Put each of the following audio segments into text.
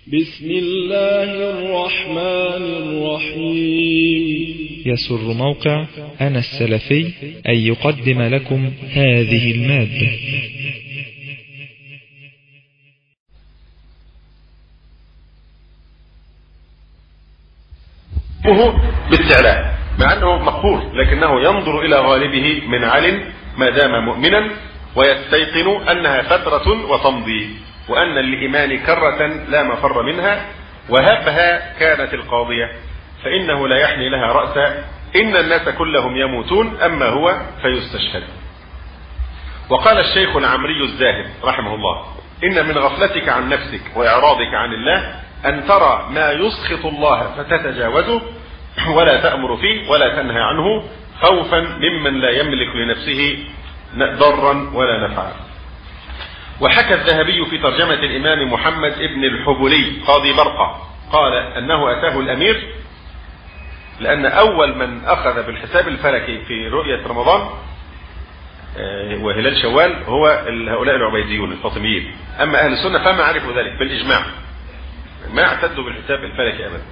بسم الله الرحمن الرحيم. يسر موقع أنا السلفي أن يقدم لكم هذه المادة. باستعلاء مع أنه مقهور، لكنه ينظر إلى غالبه من عل ما دام مؤمنا، ويستيقن أنها فترة وتمضي، وأن الإيمان كرة لا مفر منها، وهبها كانت القاضية فإنه لا يحني لها رأسا، إن الناس كلهم يموتون أما هو فيستشهد. وقال الشيخ العمري الزاهد رحمه الله: إن من غفلتك عن نفسك وإعراضك عن الله أن ترى ما يسخط الله فتتجاوزه، ولا تأمر فيه ولا تنهى عنه، خوفا ممن لا يملك لنفسه ضرا ولا نفعا. وحكى الذهبي في ترجمة الإمام محمد ابن الحبلي قاضي برقة قال أنه أتاه الأمير، لأن أول من أخذ بالحساب الفلكي في رؤية رمضان وهلال شوال هو هؤلاء العبيديون الفاطميين، أما أهل السنة فما عرفوا ذلك بالإجماع، ما اعتدوا بالحساب الفلكي أبدا.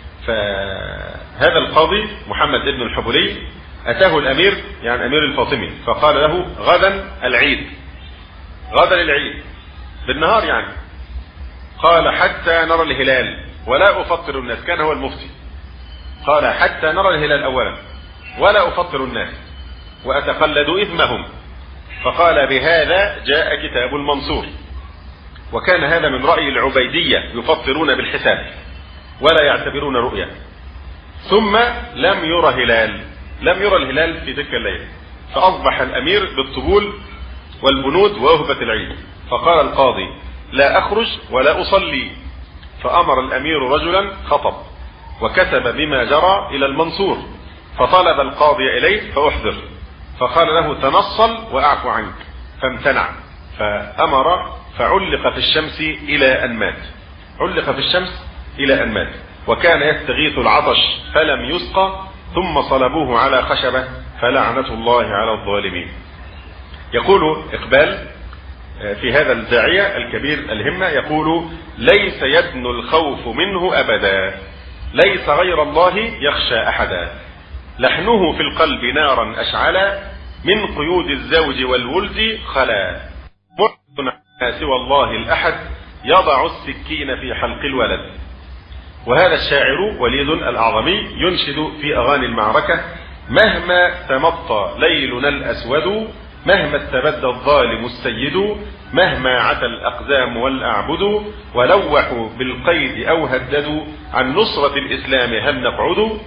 فهذا القاضي محمد ابن الحبلي أتاه الأمير، يعني أمير الفاطمي، فقال له: غدا العيد، غدا العيد بالنهار يعني. قال: حتى نرى الهلال ولا أفطر الناس. كان هو المفتي. قال: حتى نرى الهلال أولا ولا أفطر الناس وأتقلد إثمهم. فقال: بهذا جاء كتاب المنصور. وكان هذا من رأي العبيدية، يفطرون بالحساب ولا يعتبرون رؤيا. ثم لم يرى هلال، لم يرى الهلال في تلك الليلة، فأصبح الأمير بالطبول والبنود ووهبة العيد. فقال القاضي: لا أخرج ولا أصلي. فأمر الأمير رجلا خطب وكتب بما جرى إلى المنصور، فطلب القاضي إليه فأحضر، فقال له: تنصل وأعفو عنك، فامتنع، فأمر فعلق في الشمس إلى أن مات. علق في الشمس إلى أن مات. وكان يستغيث العطش فلم يسقى، ثم صلبوه على خشبة، فلعنة الله على الظالمين. يقول إقبال في هذا الداعية الكبير الهمة، يقول: ليس يدنو الخوف منه أبدا، ليس غير الله يخشى أحدا، لحنه في القلب نارا أشعلا، من قيود الزوج والولد خلا، محسن سوى الله الأحد، يضع السكين في حلق الولد. وهذا الشاعر وليد الأعظمي ينشد في أغاني المعركة: مهما تمطى ليلنا الأسود، مهما استبد الظالم السيد، مهما عتى الأقدام والأعبد، ولوحوا بالقيد أو هددوا، عن نصرة الإسلام هل نقعد،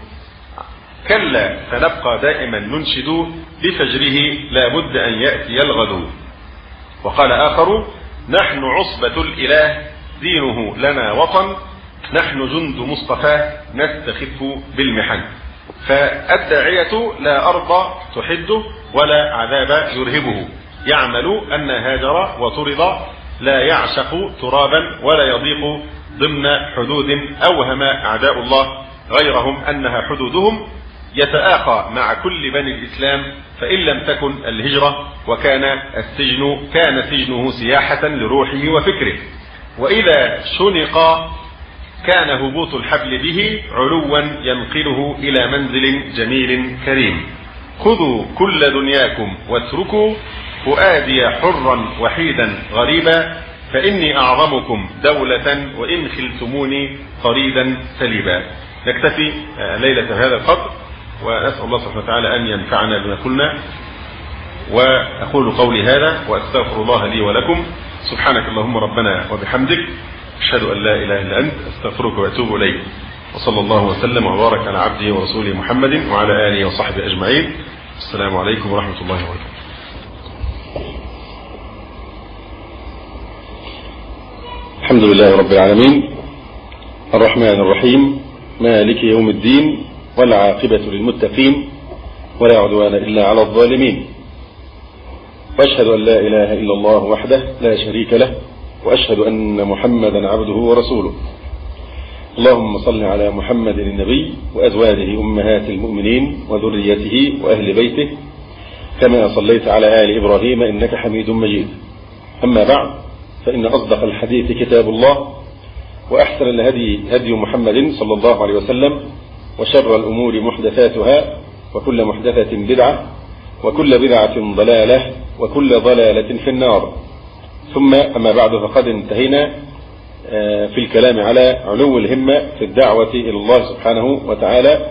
كلا سنبقى دائما ننشد، بفجره لا بد أن يأتي الغد. وقال آخر: نحن عصبة الإله، دينه لنا وطن، نحن جند مصطفى نستخف بالمحن. فالداعية لا أرض تحده ولا عذاب يرهبه، يعمل أن هاجر وطرد، لا يعشق ترابا ولا يضيق ضمن حدود أوهم أعداء الله غيرهم أنها حدودهم، يتآخى مع كل بني الإسلام، فإن لم تكن الهجرة وكان سجنه سياحة لروحه وفكره، وإذا شنق كان هبوط الحبل به علوا ينقله إلى منزل جميل كريم. خذوا كل دنياكم واتركوا فؤادي حرا وحيدا غريبا، فإني أعظمكم دولة وإن خلتموني طريدا سليبا. نكتفي ليلة هذا القدر، وأسأل الله سبحانه وتعالى أن ينفعنا بما قلنا. وأقول قولي هذا وأستغفر الله لي ولكم. سبحانك اللهم ربنا وبحمدك، أشهد أن لا إله إلا أنت، أستغفرك وأتوب إليك. وصلى الله وسلم وبارك على عبده ورسوله محمد وعلى آله وصحبه أجمعين. السلام عليكم ورحمة الله وبركاته. الحمد لله رب العالمين، الرحمن الرحيم، مالك يوم الدين، والعاقبة للمتقين، ولا عدوان إلا على الظالمين. وأشهد أن لا إله إلا الله وحده لا شريك له، وأشهد أن محمدا عبده ورسوله. اللهم صل على محمد النبي وأزواجه أمهات المؤمنين وذريته وأهل بيته، كما صليت على آل إبراهيم إنك حميد مجيد. أما بعد، فإن أصدق الحديث كتاب الله، وأحسن الهدي هدي محمد صلى الله عليه وسلم، وشر الأمور محدثاتها، وكل محدثة بدعة، وكل بدعة ضلالة، وكل ضلالة في النار. ثم أما بعد، فقد انتهينا في الكلام على علو الهمة في الدعوة إلى الله سبحانه وتعالى.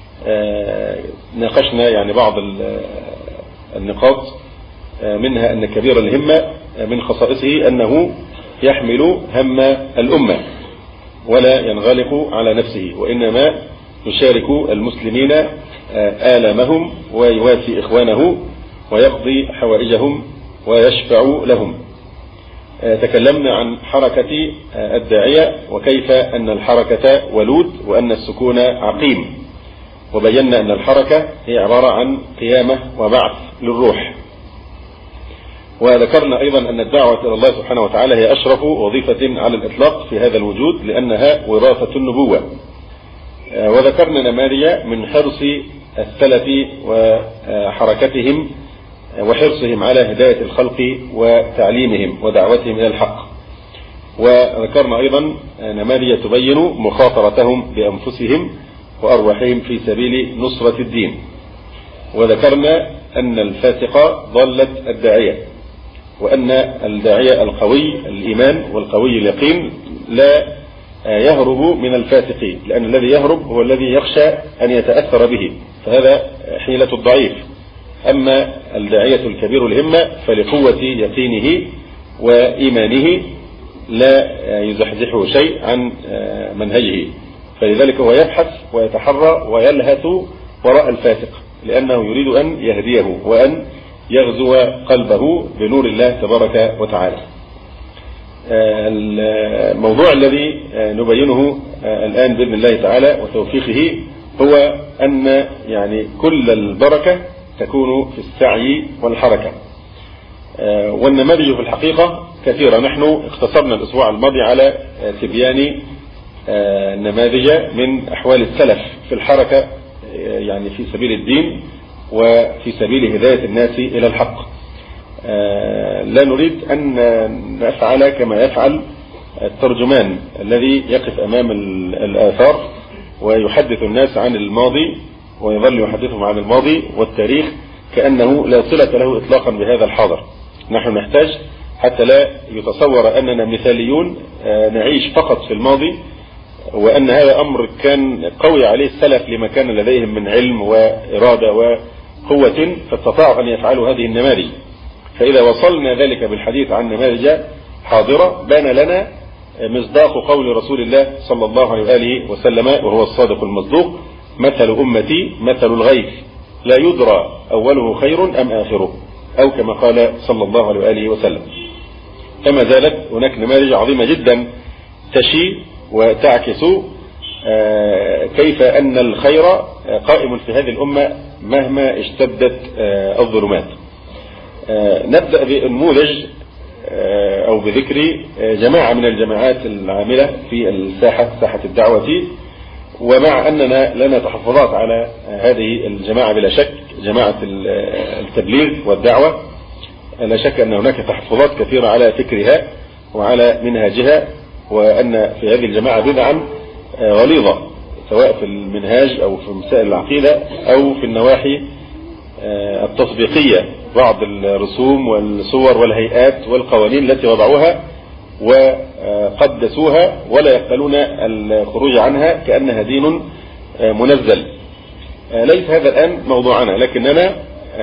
ناقشنا يعني بعض النقاط، منها أن كبير الهمة من خصائصه أنه يحمل هم الأمة ولا ينغلق على نفسه، وإنما يشارك المسلمين آلامهم ويواسي إخوانه ويقضي حوائجهم ويشفع لهم. تكلمنا عن حركة الداعية وكيف أن الحركة ولود وأن السكون عقيم، وبينا أن الحركة هي عبارة عن قيامة وبعث للروح. وذكرنا أيضا أن الدعوة إلى الله سبحانه وتعالى هي أشرف وظيفة على الإطلاق في هذا الوجود، لأنها وراثة النبوة. وذكرنا نماذج من حرص السلف وحركتهم وحرصهم على هداية الخلق وتعليمهم ودعوتهم إلى الحق. وذكرنا أيضا نماذج تبين مخاطرتهم بأنفسهم وأرواحهم في سبيل نصرة الدين. وذكرنا أن الفاسق ضلت الداعية، وأن الداعية القوي الإيمان والقوي اليقين لا يهرب من الفاسقين، لأن الذي يهرب هو الذي يخشى أن يتأثر به، فهذا حيلة الضعيف. أما الداعية الكبير الهمة فلقوة يقينه وإيمانه لا يزحزحه شيء عن منهجه، فلذلك هو يبحث ويتحرى ويلهث وراء الفاسق، لأنه يريد أن يهديه وأن يغزو قلبه بنور الله تبارك وتعالى. الموضوع الذي نبينه الآن بإذن الله تعالى وتوفيقه هو أن يعني كل البركة تكون في السعي والحركة. والنماذج في الحقيقة كثيرة. نحن اختصرنا الأسبوع الماضي على تبيان نماذج من أحوال السلف في الحركة، يعني في سبيل الدين وفي سبيل هداية الناس إلى الحق. لا نريد أن نفعل كما يفعل الترجمان الذي يقف أمام الآثار ويحدث الناس عن الماضي ويظل يحدثهم عن الماضي والتاريخ كأنه لا صلة له إطلاقا بهذا الحاضر. نحن نحتاج حتى لا يتصور أننا مثاليون نعيش فقط في الماضي، وأن هذا أمر كان قوي عليه السلف لما كان لديهم من علم وإرادة وقوة فاستطاعوا أن يفعلوا هذه النماذج. فإذا وصلنا ذلك بالحديث عن نماذج حاضرة بان لنا مصداق قول رسول الله صلى الله عليه وآله وسلم، وهو الصادق المصدوق: مثل أمتي مثل الغيث لا يدرى أوله خير أم آخره، أو كما قال صلى الله عليه وآله وسلم. كما زالت هناك نماذج عظيمة جدا تشي وتعكس كيف أن الخير قائم في هذه الأمة مهما اشتدت الظلمات. نبدأ بنموذج أو بذكر جماعة من الجماعات العاملة في ساحة الدعوة، ومع أننا لنا تحفظات على هذه الجماعة بلا شك، جماعة التبليغ والدعوة، لا شك أن هناك تحفظات كثيرة على فكرها وعلى منهاجها، وأن في هذه الجماعة بدعا غليظة سواء في المنهاج أو في مسائل العقيدة أو في النواحي التطبيقية، بعض الرسوم والصور والهيئات والقوانين التي وضعوها وقدسوها ولا يقبلون الخروج عنها كأنها دين منزل. ليس هذا الآن موضوعنا، لكننا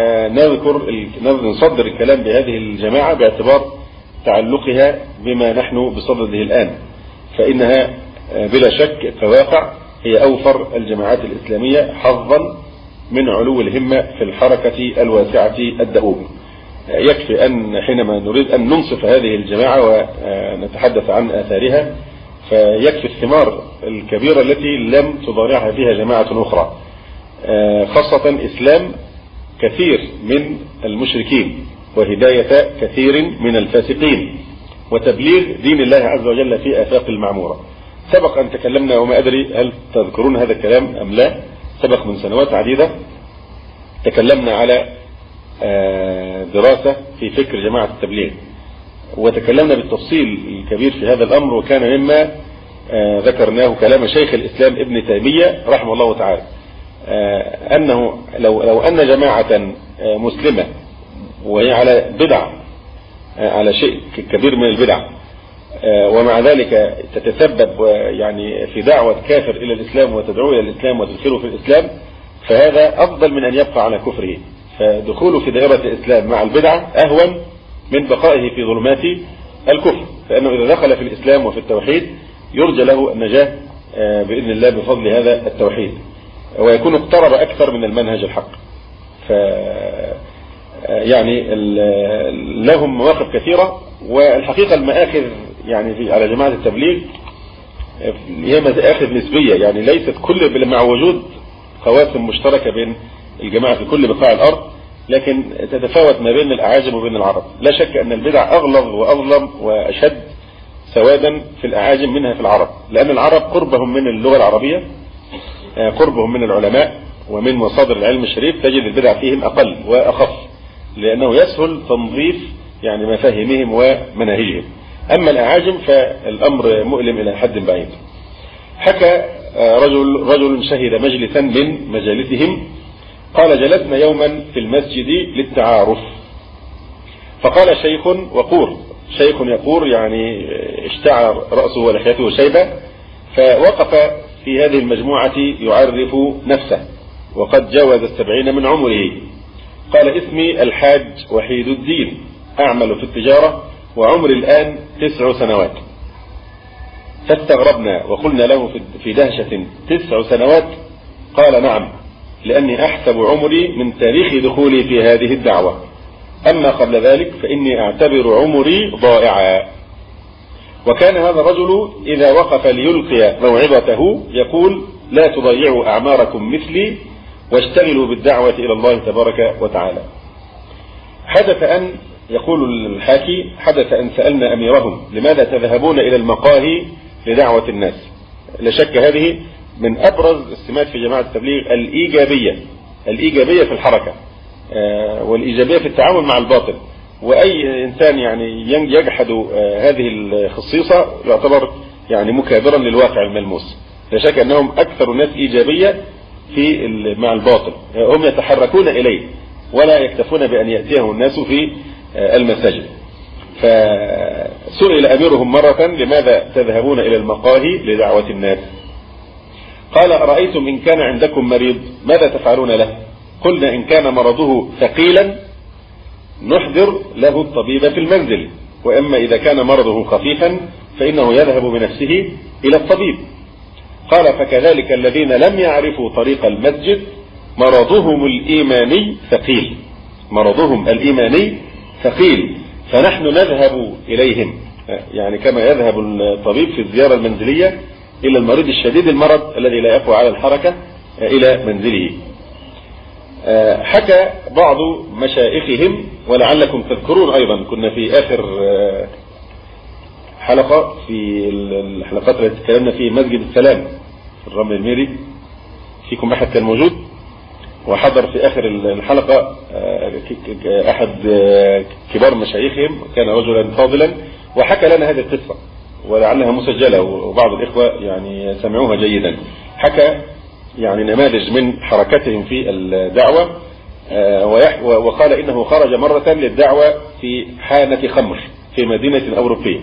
نصدر الكلام بهذه الجماعة باعتبار تعلقها بما نحن بصدده الآن، فإنها بلا شك كواقع هي أوفر الجماعات الإسلامية حظا من علو الهمة في الحركة الواسعة الدؤوب. يكفي أن حينما نريد أن ننصف هذه الجماعة ونتحدث عن آثارها فيكفي الثمار الكبيرة التي لم تضارعها فيها جماعة أخرى، خاصة إسلام كثير من المشركين وهداية كثير من الفاسقين وتبليغ دين الله عز وجل في آفاق المعمورة. سبق أن تكلمنا، وما أدري هل تذكرون هذا الكلام أم لا، سبق من سنوات عديدة تكلمنا على دراسة في فكر جماعة التبليغ، وتكلمنا بالتفصيل الكبير في هذا الأمر، وكان مما ذكرناه كلام شيخ الإسلام ابن تيمية رحمه الله تعالى، أنه لو أن جماعة مسلمة وهي على بدع، على شيء كبير من البدع، ومع ذلك تتسبب يعني في دعوة كافر إلى الإسلام وتدعوه إلى الإسلام وتدخله في الإسلام، فهذا أفضل من أن يبقى على كفره. فدخوله في دائرة الإسلام مع البدعة أهون من بقائه في ظلمات الكفر، فإنه إذا دخل في الإسلام وفي التوحيد يرجى له النجاة بإذن الله بفضل هذا التوحيد، ويكون اقترب أكثر من المنهج الحق. يعني لهم مواقف كثيرة، والحقيقة المآخذ يعني على جماعة التبليغ هي مآخذ نسبية، يعني ليست كل، مع وجود قواسم مشتركة بين الجماعة في كل بقاع الأرض، لكن تتفاوت ما بين الأعاجم وبين العرب. لا شك أن البدع أغلظ وأظلم وأشد سوادا في الأعاجم منها في العرب، لأن العرب قربهم من اللغة العربية، قربهم من العلماء ومن مصادر العلم الشريف، تجد البدع فيهم أقل وأخف، لأنه يسهل تنظيف يعني مفاهيمهم ومناهجهم. أما الأعاجم فالأمر مؤلم إلى حد بعيد. حكى رجل شهد مجلسا من مجالسهم، قال: جلسنا يوما في المسجد للتعارف، فقال شيخ وقور، شيخ يقور يعني اشتعر رأسه ولحيته شيبة، فوقف في هذه المجموعة يعرف نفسه وقد جاوز 70 من عمره. قال: اسمي الحاج وحيد الدين، أعمل في التجارة وعمري الآن 9 سنوات. فاستغربنا وقلنا له في دهشة: 9 سنوات؟ قال: نعم، لأني أحسب عمري من تاريخ دخولي في هذه الدعوة، أما قبل ذلك فإني أعتبر عمري ضائعا. وكان هذا الرجل إذا وقف ليلقي موعظته يقول: لا تضيعوا أعماركم مثلي واشتغلوا بالدعوة إلى الله تبارك وتعالى. حدث أن، يقول الحاكي، حدث أن سألنا أميرهم: لماذا تذهبون إلى المقاهي لدعوة الناس؟ لا شك هذه من أبرز السمات في جماعة التبليغ، الإيجابية في الحركة، والإيجابية في التعامل مع الباطل. وأي إنسان يعني يجحد هذه الخصيصة يعتبر يعني مكابرا للواقع الملموس. لا شك أنهم أكثر الناس إيجابية مع الباطل، هم يتحركون إليه ولا يكتفون بأن يأتيهم الناس في المساجد. فسئل أميرهم مرة: لماذا تذهبون إلى المقاهي لدعوة الناس؟ قال: أرأيتم إن كان عندكم مريض ماذا تفعلون له؟ قلنا: إن كان مرضه ثقيلا نحضر له الطبيب في المنزل، وأما إذا كان مرضه خفيفا فإنه يذهب بنفسه إلى الطبيب. قال: فكذلك الذين لم يعرفوا طريق المسجد مرضهم الإيماني ثقيل، مرضهم الإيماني ثقيل، فنحن نذهب إليهم، يعني كما يذهب الطبيب في الزيارة المنزلية إلى المريض الشديد المرض الذي لا يقوى على الحركة إلى منزله. حكى بعض مشايخهم، ولعلكم تذكرون أيضا، كنا في آخر حلقة في الحلقات التي تكلمنا في مسجد السلام في الرمل الميري، فيكم أحد كان موجود وحضر في آخر الحلقة أحد كبار مشايخهم، كان رجلا فاضلا، وحكى لنا هذه القصة ولعلها مسجلة وبعض الإخوة يعني سمعوها جيدا. حكى يعني نماذج من حركتهم في الدعوة، وقال إنه خرج مرة للدعوة في حانة خمر في مدينة أوروبية،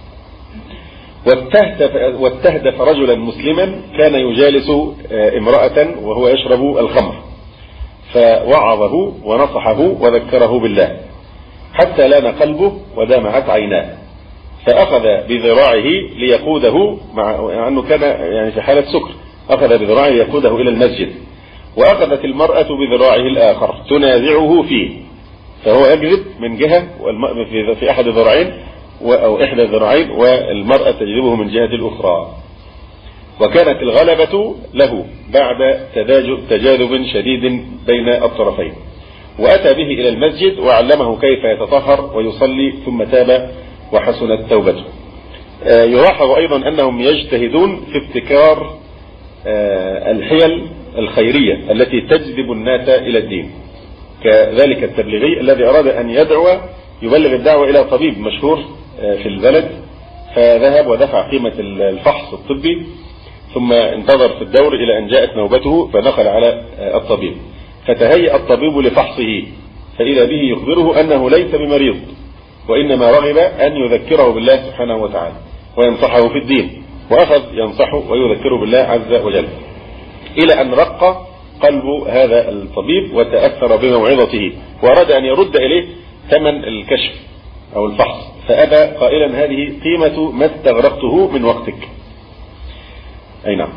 واستهدف رجلا مسلما كان يجالس امرأة وهو يشرب الخمر، فوعظه ونصحه وذكره بالله حتى لان قلبه ودمعت عيناه، فأخذ بذراعه ليقوده، مع أنه كان يعني في حالة سكر، أخذ بذراعه ليقوده إلى المسجد، وأخذت المرأة بذراعه الآخر تنازعه فيه، فهو يجذب من جهة في أحد الذراعين أو إحدى الذراعين، والمرأة تجذبه من جهة الأخرى، وكانت الغلبة له بعد تجاذب شديد بين الطرفين. وأتى به إلى المسجد وعلمه كيف يتطهر ويصلي، ثم تاب وحسنت توبته. يلاحظ أيضا أنهم يجتهدون في ابتكار الحيل الخيرية التي تجذب الناس إلى الدين، كذلك التبليغي الذي أراد أن يبلغ الدعوة إلى طبيب مشهور في البلد، فذهب ودفع قيمة الفحص الطبي، ثم انتظر في الدور إلى أن جاءت نوبته فدخل على الطبيب، فتهيأ الطبيب لفحصه، فإذا به يخبره أنه ليس بمريض، وإنما رغب أن يذكره بالله سبحانه وتعالى وينصحه في الدين، وأخذ ينصحه ويذكره بالله عز وجل، إلى أن رق قلب هذا الطبيب وتأثر بموعظته، وأراد أن يرد إليه ثمن الكشف أو الفحص، فأبى قائلا هذه قيمة ما استغرقته من وقتك. أي نعم.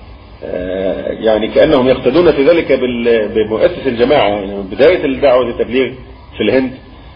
يعني كأنهم يقتدون في ذلك بمؤسس الجماعة. يعني بداية الدعوة التبليغ في الهند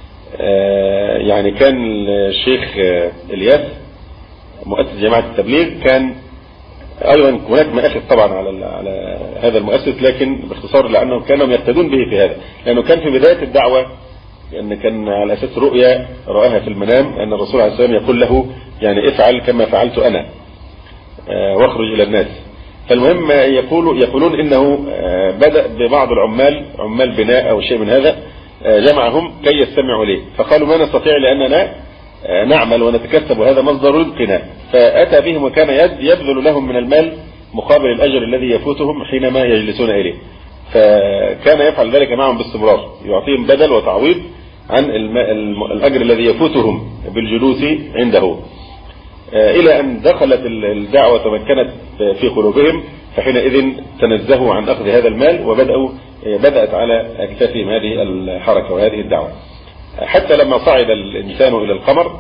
يعني كان الشيخ الياس مؤسس جماعة التبليغ، كان أيضا هناك مآخذ طبعا على هذا المؤسس، لكن باختصار لأنهم كانوا يقتدون به في هذا، لأنه كان في بداية الدعوة أن كان على أساس رؤيا رآها في المنام أن الرسول عليه السلام يقول له يعني افعل كما فعلت أنا واخرج إلى الناس. فالمهم يقولون إنه بدأ ببعض عمال بناء أو شيء من هذا، جمعهم كي يستمعوا إليه، فقالوا ما نستطيع لأننا نعمل ونتكسب وهذا مصدر رزقنا، فأتى بهم وكان يبذل لهم من المال مقابل الأجر الذي يفوتهم حينما يجلسون إليه، فكان يفعل ذلك معهم باستمرار، يعطيهم بدل وتعويض عن الأجر الذي يفوتهم بالجلوس عنده، إلى أن دخلت الدعوة وتمكنت في قلوبهم، فحينئذ تنزهوا عن أخذ هذا المال وبدأت على أكتافهم هذه الحركة وهذه الدعوة، حتى لما صعد الإنسان إلى القمر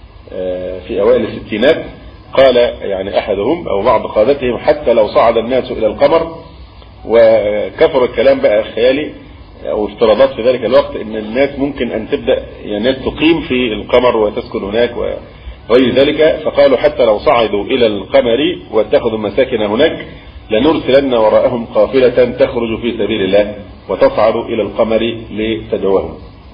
في أوائل الستينات قال يعني أحدهم أو بعض قادتهم حتى لو صعد الناس إلى القمر، وكفر الكلام بقى خيالي أو افتراضات في ذلك الوقت إن الناس ممكن أن تبدأ يعني تقيم في القمر وتسكن هناك وغير ذلك، فقالوا حتى لو صعدوا إلى القمر واتخذوا مساكن هناك لنرسلن وراءهم قافلة تخرج في سبيل الله وتصعد إلى القمر لتدعوهم.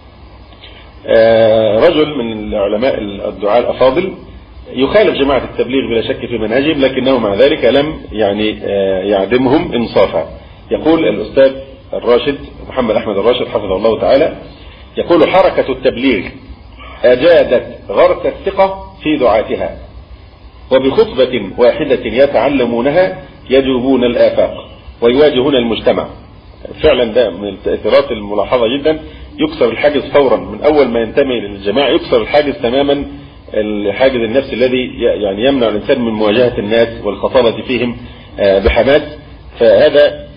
رجل من العلماء الدعاء الأفاضل يخالف جماعة التبليغ بلا شك في منهجهم، لكنه مع ذلك لم يعني يعدمهم إنصافا. يقول الأستاذ الراشد محمد أحمد الراشد حفظه الله تعالى، يقول حركة التبليغ أجادت غرس الثقة في دعاتها، وبخطبة واحدة يتعلمونها يجوبون الآفاق ويواجهون المجتمع. فعلا ده من التأثيرات الملاحظة جدا، يكسر الحاجز فورا من أول ما ينتمي للجماعة، يكسر الحاجز تماما، الحاجز النفسي الذي يعني يمنع الإنسان من مواجهة الناس والخطابة فيهم بحماس. فهذا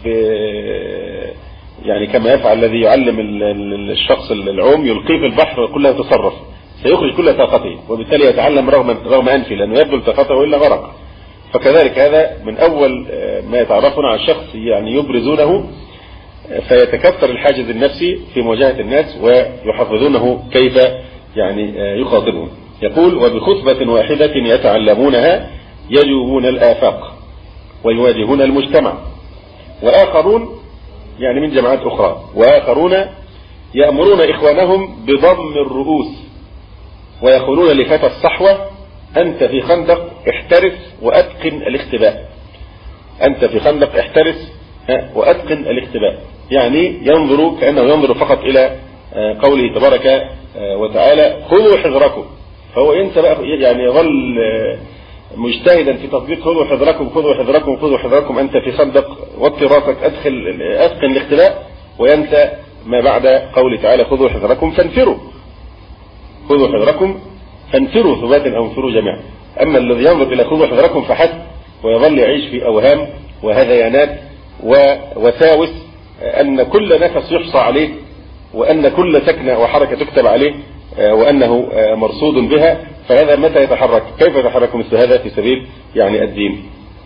يعني كما يفعل الذي يعلم الشخص العوم يلقيه في البحر ويقول له تصرف، سيخرج كل طاقته، وبالتالي يتعلم رغم أنفه لأنه يبذل طاقته وإلا غرق. فكذلك هذا من أول ما يتعرفون على الشخص يعني يبرزونه، فيتكثر الحاجز النفسي في مواجهة الناس ويحفظونه كيف يعني يخاطبهم. يقول وبخطبة واحدة يتعلمونها يجوبون الآفاق ويواجهون المجتمع، وآخرون يعني من جماعات أخرى، وآخرون يأمرون إخوانهم بضم الرؤوس ويقولون لفتى الصحوة أنت في خندق احترس وأتقن الاختباء، أنت في خندق احترس وأتقن الاختباء. يعني ينظر كأنه ينظر فقط إلى قوله تبارك وتعالى خذوا حذركم، فهو ينسى بقى يعني يظل مجتهدا في تطبيق خذوا حذركم خذوا حذركم خذوا حذركم أنت في خندق وطي راسك أتقن الاختباء، وينسى ما بعد قوله تعالى خذوا حذركم فانفروا، خذوا حذركم فانفروا ثباتا أو انفروا جميعا. أما الذي ينظر إلى خذوا حذركم فحسب ويظل يعيش في أوهام وهذيانات ووساوس أن كل نفس يحصى عليه، وأن كل سكنة وحركة تكتب عليه، وأنه مرصود بها، فهذا متى يتحرك؟ كيف يتحرك مثل هذا في سبيل يعني الدين؟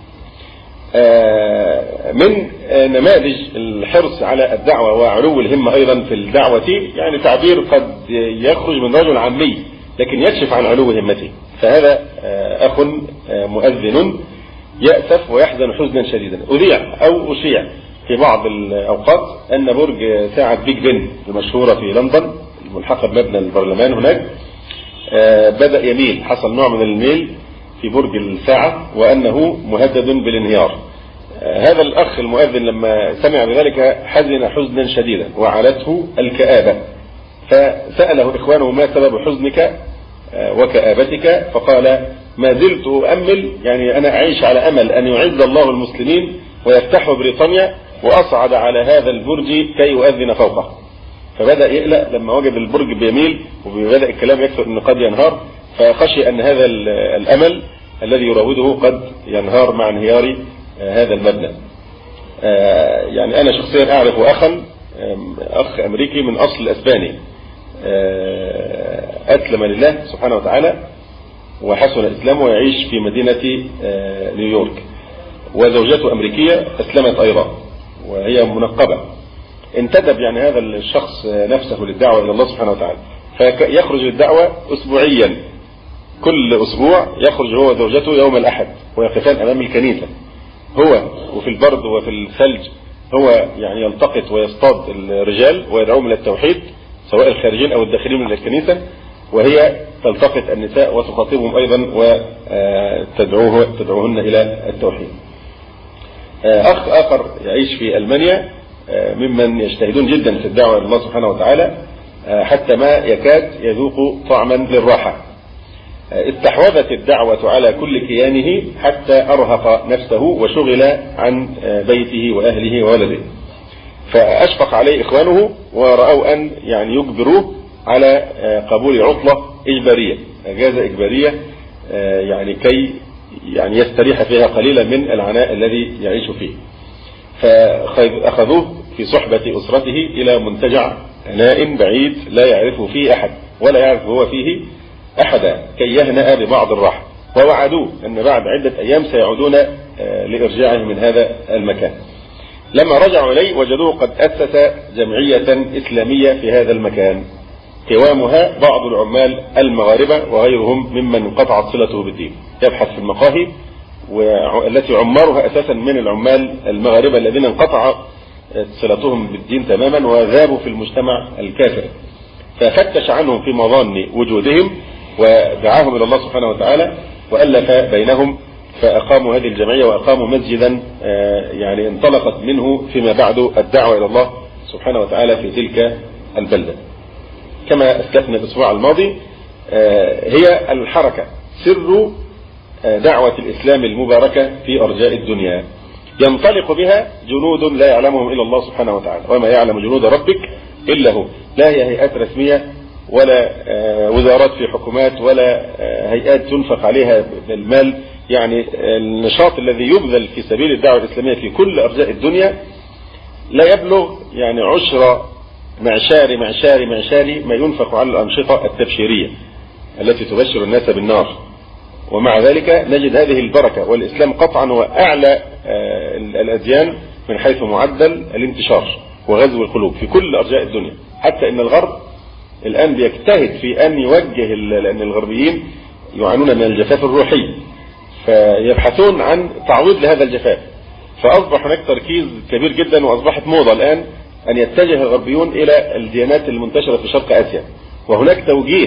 من نماذج الحرص على الدعوة وعلو الهمة أيضا في الدعوة يعني تعبير قد يخرج من رجل عامي لكن يكشف عن علو همته. فهذا أخ مؤذن يأسف ويحزن حزنا شديدا، أشيع في بعض الأوقات أن برج ساعة بيج بن المشهورة في لندن الملحقة بمبنى البرلمان هناك بدأ يميل، حصل نوع من الميل في برج الساعة وأنه مهدد بالانهيار. هذا الأخ المؤذن لما سمع بذلك حزن حزنا شديدا وعلته الكآبة، فسأله إخوانه ما سبب حزنك؟ وكآبتك. فقال ما زلت أؤمل، يعني أنا أعيش على أمل أن يعز الله المسلمين ويفتح بريطانيا وأصعد على هذا البرج كي يؤذن فوقه. فبدأ يقلق لما وجد البرج بيميل وبدأ الكلام يكثر أنه قد ينهار، فخشي أن هذا الأمل الذي يراوده قد ينهار مع انهيار هذا المبنى. يعني أنا شخصيا أعرف أخ أمريكي من أصل أسباني أسلم لله سبحانه وتعالى وحسن إسلامه ويعيش في مدينة نيويورك، وزوجته أمريكية أسلمت أيضا وهي منقبة. انتدب يعني هذا الشخص نفسه للدعوة إلى الله سبحانه وتعالى، فيخرج للدعوة أسبوعيا، كل أسبوع يخرج هو وزوجته يوم الأحد ويقفان أمام الكنيسة، هو وفي البرد وفي الثلج، هو يعني يلتقط ويصطاد الرجال ويدعوهم إلى التوحيد سواء الخارجين أو الداخلين من الكنيسة، وهي تلتقط النساء وتخاطبهم أيضا وتدعوهن إلى التوحيد. أخ آخر يعيش في ألمانيا ممن يجتهدون جدا في الدعوة إلى الله سبحانه وتعالى حتى ما يكاد يذوق طعما للراحة. استحوذت الدعوة على كل كيانه حتى أرهق نفسه وشغل عن بيته وأهله وولده، فأشفق عليه إخوانه ورأوا أن يعني يجبروه على قبول عطلة إجبارية، أجازة إجبارية يعني كي يعني يستريح فيها قليلا من العناء الذي يعيش فيه. فأخذوه في صحبة أسرته إلى منتجع نائم بعيد لا يعرفه فيه أحد ولا يعرف هو فيه أحدا كي يهنأ ببعض الراحة، ووعدوه أن بعد عدة أيام سيعودون لإرجاعه من هذا المكان. لما رجعوا إليه وجدوه قد أسس جمعية إسلامية في هذا المكان قوامها بعض العمال المغاربة وغيرهم ممن انقطعت صلته بالدين، يبحث في المقاهي والتي عمارها أساسا من العمال المغاربة الذين انقطع صلتهم بالدين تماما وذابوا في المجتمع الكافر، ففتش عنهم في مظان وجودهم ودعاهم إلى الله سبحانه وتعالى وألف بينهم، فأقاموا هذه الجمعية وأقاموا مسجدا يعني انطلقت منه فيما بعد الدعوة إلى الله سبحانه وتعالى في تلك البلدة. كما أسلفنا الأسبوع الماضي هي الحركة سر دعوة الإسلام المباركة في أرجاء الدنيا، ينطلق بها جنود لا يعلمهم إلا الله سبحانه وتعالى، وما يعلم جنود ربك إلا هو. لا هي هيئات رسمية ولا وزارات في حكومات ولا هيئات تنفق عليها بالمال، يعني النشاط الذي يبذل في سبيل الدعوة الإسلامية في كل أرجاء الدنيا لا يبلغ يعني عشر معشار ما ينفق على الأنشطة التبشيرية التي تبشر الناس بالنار. ومع ذلك نجد هذه البركة، والإسلام قطعا هو أعلى الأديان من حيث معدل الانتشار وغزو القلوب في كل أرجاء الدنيا، حتى إن الغرب الآن بيجتهد في أن يوجه، لأن الغربيين يعانون من الجفاف الروحي فيبحثون عن تعويض لهذا الجفاف، فأصبح هناك تركيز كبير جدا وأصبحت موضة الآن أن يتجه الغربيون إلى الديانات المنتشرة في شرق آسيا، وهناك توجيه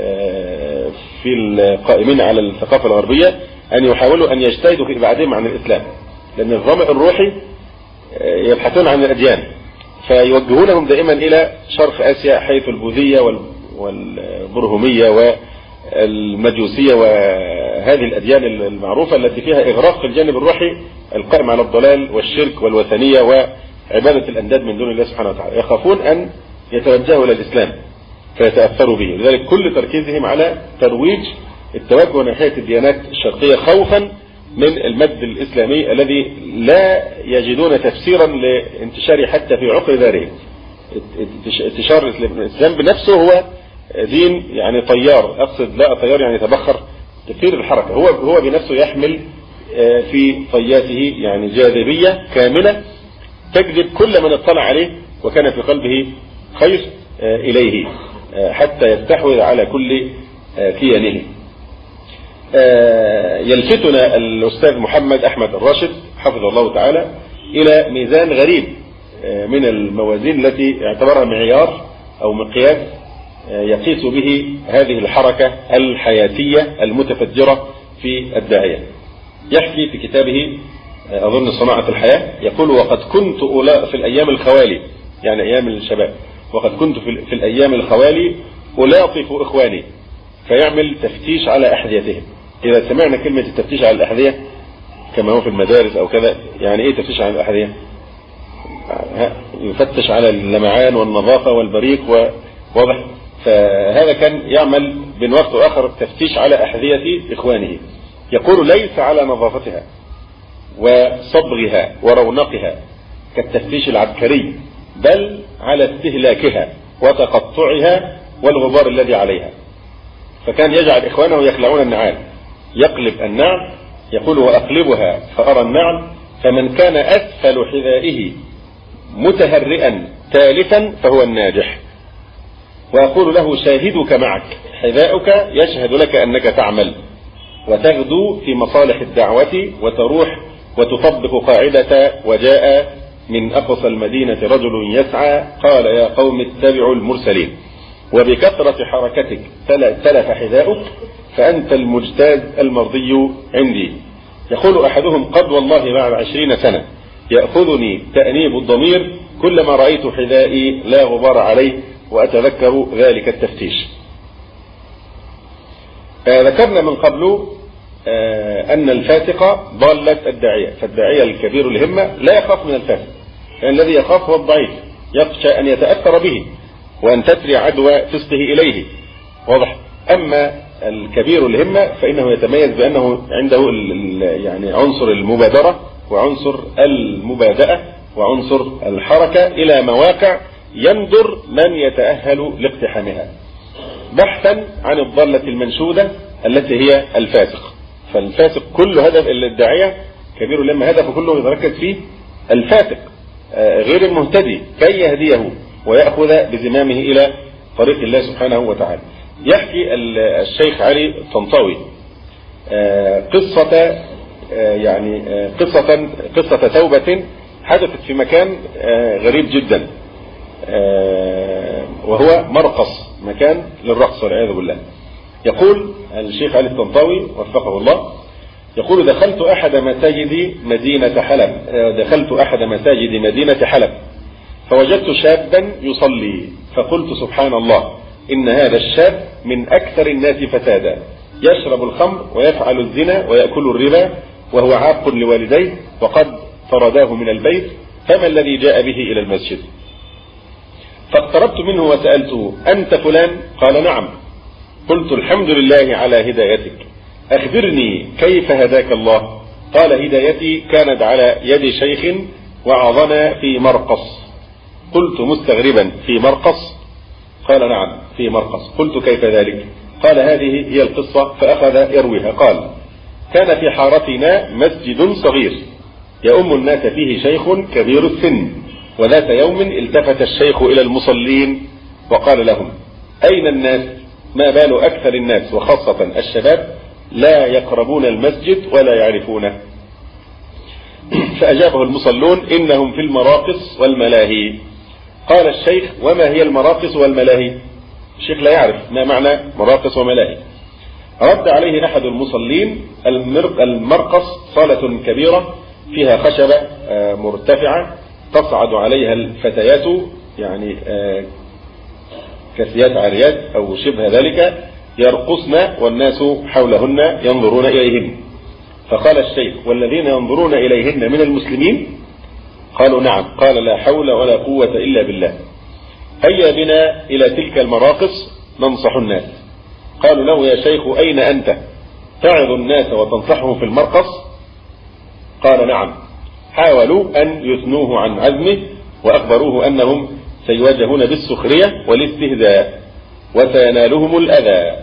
في القائمين على الثقافة الغربية أن يحاولوا أن يجتهدوا في إبعادهم عن الإسلام، لأن الظمأ الروحي يبحثون عن الأديان فيوجهونهم دائما إلى شرق آسيا، حيث البوذية والبرهمية والمجوسية وهذه الأديان المعروفة التي فيها إغراق في الجانب الروحي القائم على الضلال والشرك والوثنية وعبادة الأنداد من دون الله سبحانه وتعالى، يخافون أن يتوجهوا إلى الإسلام فيتأثروا به، لذلك كل تركيزهم على ترويج التوجه ناحية الديانات الشرقية خوفا من المد الإسلامي الذي لا يجدون تفسيرا لانتشاره حتى في عقر دارهم. انتشار الإسلام بنفسه هو دين يعني طيار، أقصد لا طيار يعني تبخر تثير الحركة، هو بنفسه يحمل في طياته يعني جاذبية كاملة تجذب كل من اطلع عليه وكان في قلبه خير إليه حتى يستحوذ على كل كيانه. يلفتنا الأستاذ محمد أحمد الراشد حفظه الله تعالى إلى ميزان غريب من الموازين التي اعتبرها معيار أو مقياس يقيس به هذه الحركة الحياتية المتفجرة في الداعية. يحكي في كتابه أظن صناعة الحياة، يقول: وقد كنت في الأيام الخوالي، يعني أيام الشباب، وقد كنت في الأيام الخوالي ألاطف إخواني فيعمل تفتيش على أحذيتهم. إذا سمعنا كلمة التفتيش على الأحذية كما هو في المدارس أو كذا، يعني إيه تفتيش على الأحذية؟ يفتش على اللمعان والنظافة والبريق وواضح. فهذا كان يعمل بين وقت وآخر تفتيش على أحذية إخوانه، يقول ليس على نظافتها وصبغها ورونقها كالتفتيش العسكري، بل على استهلاكها وتقطعها والغبار الذي عليها. فكان يجعل إخوانه يخلعون النعال، يقلب النعل، يقول وأقلبها فأرى النعل، فمن كان أسفل حذائه متهرئا تالفا فهو الناجح. وأقول له شاهدك معك، حذاؤك يشهد لك أنك تعمل وتغدو في مصالح الدعوة وتروح وتطبق قاعدة وجاء من أقصى المدينة رجل يسعى قال يا قوم اتبعوا المرسلين، وبكثرة حركتك تلف حذاؤك فأنت المجتاز المرضي عندي. يقول أحدهم قد والله بعد 20 سنة يأخذني تأنيب الضمير كلما رأيت حذائي لا غبار عليه وأتذكر ذلك التفتيش. ذكرنا من قبل أن الفاسق ضالة الداعية، فالداعية الكبير الهمة لا يخاف من الفاسق، لأن الذي يخاف هو الضعيف، يخشى أن يتأثر به وأن تسري عدوى فسقه إليه، واضح. أما الكبير الهمة فإنه يتميز بأنه عنده يعني عنصر المبادرة وعنصر المبادئة وعنصر الحركة إلى مواقع يندر من يتأهل لاقتحامها، بحثا عن الضالة المنشودة التي هي الفاسق. فالفاسق كل هدف الداعية كبير الهمة هدفه كله يتركز فيه الفاسق غير المهتدي كي يهديه ويأخذ بزمامه إلى طريق الله سبحانه وتعالى. يحكي الشيخ علي الطنطاوي قصة توبة حدثت في مكان غريب جدا، وهو مرقص، مكان للرقص والعياذ بالله. يقول الشيخ علي الطنطاوي وفقه الله، يقول دخلت أحد مساجد مدينة حلب فوجدت شابا يصلي، فقلت سبحان الله إن هذا الشاب من أكثر الناس فسادا، يشرب الخمر ويفعل الزنا ويأكل الربا وهو عاق لوالديه وقد طرداه من البيت، فما الذي جاء به إلى المسجد؟ فاقتربت منه وسألته أنت فلان؟ قال نعم. قلت الحمد لله على هدايتك، أخبرني كيف هداك الله؟ قال هدايتي كانت على يد شيخ وعظنا في مرقص. قلت مستغربا في مرقص؟ قال نعم في مرقص. قلت كيف ذلك؟ قال هذه هي القصة، فأخذ يرويها. قال كان في حارتنا مسجد صغير يؤم الناس فيه شيخ كبير السن، وذات يوم التفت الشيخ إلى المصلين وقال لهم أين الناس؟ ما بال أكثر الناس وخاصة الشباب لا يقربون المسجد ولا يعرفونه؟ فأجابه المصلون إنهم في المراقص والملاهي. قال الشيخ وما هي المراقص والملاهي؟ الشيخ لا يعرف ما معنى مراقص وملاهي. رد عليه أحد المصلين المرقص صالة كبيرة فيها خشبة مرتفعة تصعد عليها الفتيات، يعني كاسيات عاريات أو شبه ذلك، يرقصن والناس حولهن ينظرون إليهن. فقال الشيخ والذين ينظرون إليهن من المسلمين؟ قالوا نعم. قال لا حول ولا قوة إلا بالله، هيا بنا إلى تلك المراقص ننصح الناس. قالوا له يا شيخ أين أنت؟ تعظ الناس وتنصحهم في المرقص؟ قال نعم. حاولوا أن يثنوه عن عزمه وأخبروه أنهم سيواجهون بالسخرية والاستهزاء وسينالهم الأذى.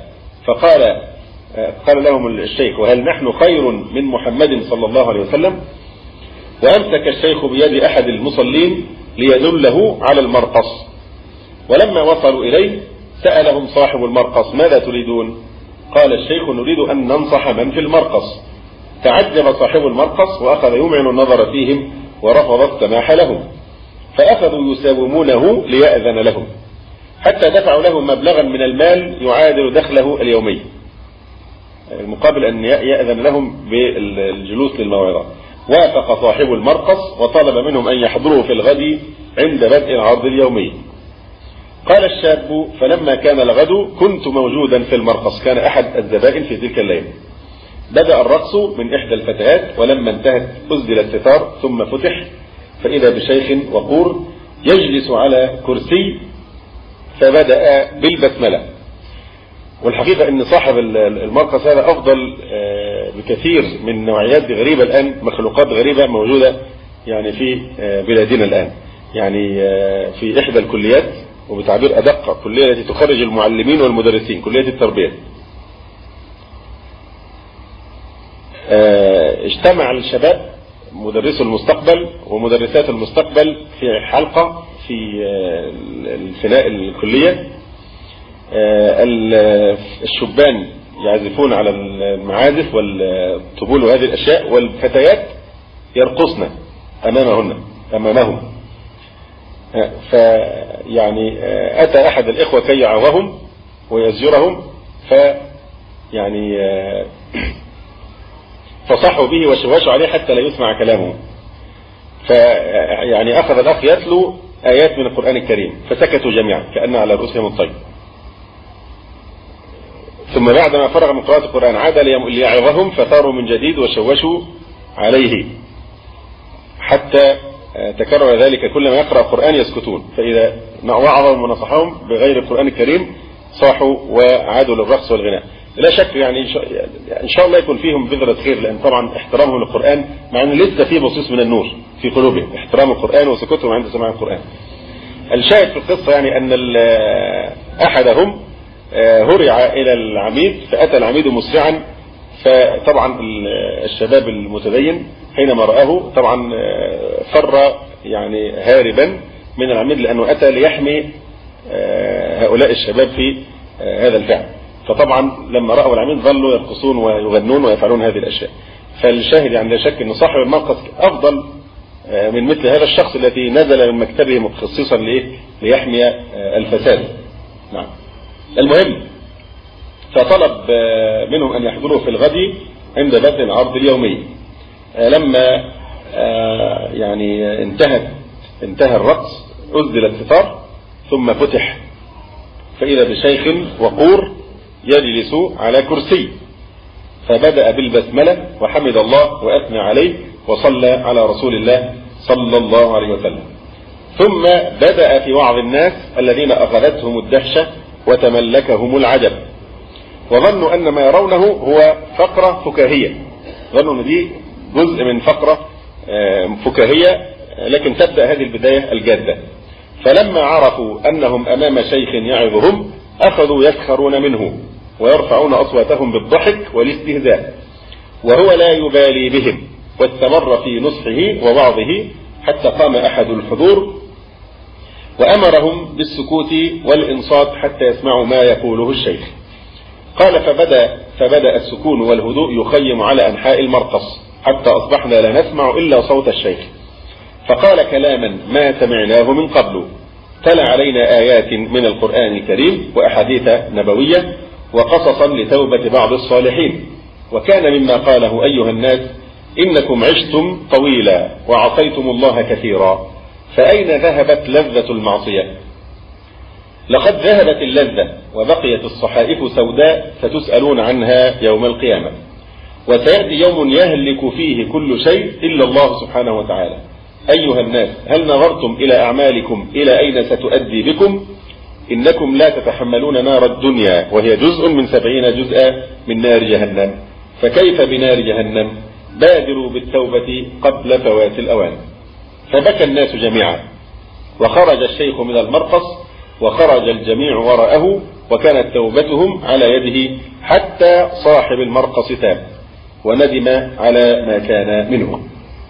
قال لهم الشيخ وهل نحن خير من محمد صلى الله عليه وسلم؟ وأمسك الشيخ بيد أحد المصلين ليدله على المرقص، ولما وصلوا إليه سألهم صاحب المرقص ماذا تريدون؟ قال الشيخ نريد أن ننصح من في المرقص. تعجب صاحب المرقص وأخذ يمعن النظر فيهم ورفض السماح لهم، فأخذوا يساومونه ليأذن لهم حتى دفعوا له مبلغا من المال يعادل دخله اليومي المقابل أن يأذن لهم بالجلوس للموعظة. وافق صاحب المرقص وطلب منهم أن يحضروا في الغد عند بدء العرض اليومي. قال الشاب: فلما كان الغد كنت موجودا في المرقص، كان أحد الزبائن في تلك الليلة. بدأ الرقص من إحدى الفتيات، ولما انتهت أسدل الستار ثم فتح، فإذا بشيخ وقور يجلس على كرسي، فبدأ بالبسملة. والحقيقة أن صاحب المرقص هذا أفضل بكثير من نوعيات غريبة الآن، مخلوقات غريبة موجودة يعني في بلادنا الآن. يعني في إحدى الكليات، وبتعبير أدق، كلية التي تخرج المعلمين والمدرسين، كلية التربية، اجتمع الشباب مدرسو المستقبل ومدرسات المستقبل في حلقة في الفناء الكلية. الشبان يعزفون على المعازف والطبول وهذه الأشياء، والفتيات يرقصن أمامهم. فيعني أتى أحد الإخوة كي يعظهم ويزجرهم، فصحوا به وشوشوا عليه حتى لا يسمع كلامه. فيعني أخذ الأخ يتلو آيات من القرآن الكريم، فسكتوا جميعا كأن على رؤوسهم الطير. ثم بعدما فرغ من قراءة القرآن عاد ليعظهم، فثاروا من جديد وشوشوا عليه حتى تكرر ذلك، كلما يقرأ القرآن يسكتون، فإذا وعظهم ونصحهم بغير القرآن الكريم صاحوا وعادوا للرقص والغناء. لا شك يعني إن شاء الله يكون فيهم بذرة خير، لأن طبعا احترامهم للقرآن مع أن لسه فيه بصيص من النور في قلوبهم، احترام القرآن وسكوتهم عند سماع القرآن. الشاهد في القصة يعني أن أحدهم هرع إلى العميد، فأتى العميد مسرعا، فطبعا الشباب المتدين حينما رآه طبعا فر يعني هاربا من العميد، لأنه أتى ليحمي هؤلاء الشباب في هذا الفعل. فطبعا لما رأوا العميد ظلوا يرقصون ويغنون ويفعلون هذه الأشياء. فالشاهد يعني لا شك أن صاحب المرقص أفضل من مثل هذا الشخص الذي نزل من مكتبه متخصصا ليحمي الفساد. نعم. المهم، فطلب منهم أن يحضروا في الغد عند بدء العرض اليومي. لما يعني انتهى الرقص أسدل الستار ثم فتح، فإذا بشيخ وقور يجلس على كرسي، فبدأ بالبسملة وحمد الله وأثنى عليه وصلى على رسول الله صلى الله عليه وسلم. ثم بدأ في وعظ الناس الذين أخذتهم الدهشة وتملكهم العجب، وظنوا أن ما يرونه هو فقرة فكاهية، ظنوا أن دي جزء من فقرة فكاهية، لكن تبدأ هذه البداية الجادة. فلما عرفوا أنهم أمام شيخ يعظهم أخذوا يسخرون منه ويرفعون أصواتهم بالضحك والاستهزاء، وهو لا يبالي بهم، واستمر في نصحه ووعظه حتى قام أحد الحضور وأمرهم بالسكوت والإنصات حتى يسمعوا ما يقوله الشيخ. قال: فبدأ السكون والهدوء يخيم على أنحاء المرقص حتى أصبحنا لا نسمع إلا صوت الشيخ، فقال كلاما ما سمعناه من قبل، تلا علينا آيات من القرآن الكريم وأحاديث نبوية وقصصا لتوبة بعض الصالحين. وكان مما قاله: أيها الناس إنكم عشتم طويلا وعصيتم الله كثيرا، فأين ذهبت لذة المعصية؟ لقد ذهبت اللذة وبقيت الصحائف سوداء فتسألون عنها يوم القيامة، وسيأتي يوم يهلك فيه كل شيء إلا الله سبحانه وتعالى. أيها الناس هل نظرتم إلى أعمالكم إلى أين ستؤدي بكم؟ إنكم لا تتحملون نار الدنيا وهي جزء من 70 جزءا من نار جهنم، فكيف بنار جهنم؟ بادروا بالتوبة قبل فوات الأوان. فبكى الناس جميعا، وخرج الشيخ من المرقص وخرج الجميع وراءه، وكانت توبتهم على يده حتى صاحب المرقص تاب وندم على ما كان منه.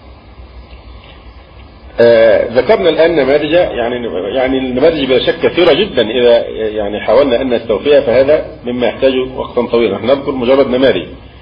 ذكرنا الآن نماذج، يعني النماذج بلا شك كثيرة جدا، إذا يعني حاولنا أن نستوفيها فهذا مما يحتاج وقتا طويلا. نحن نذكر مجرد نماذج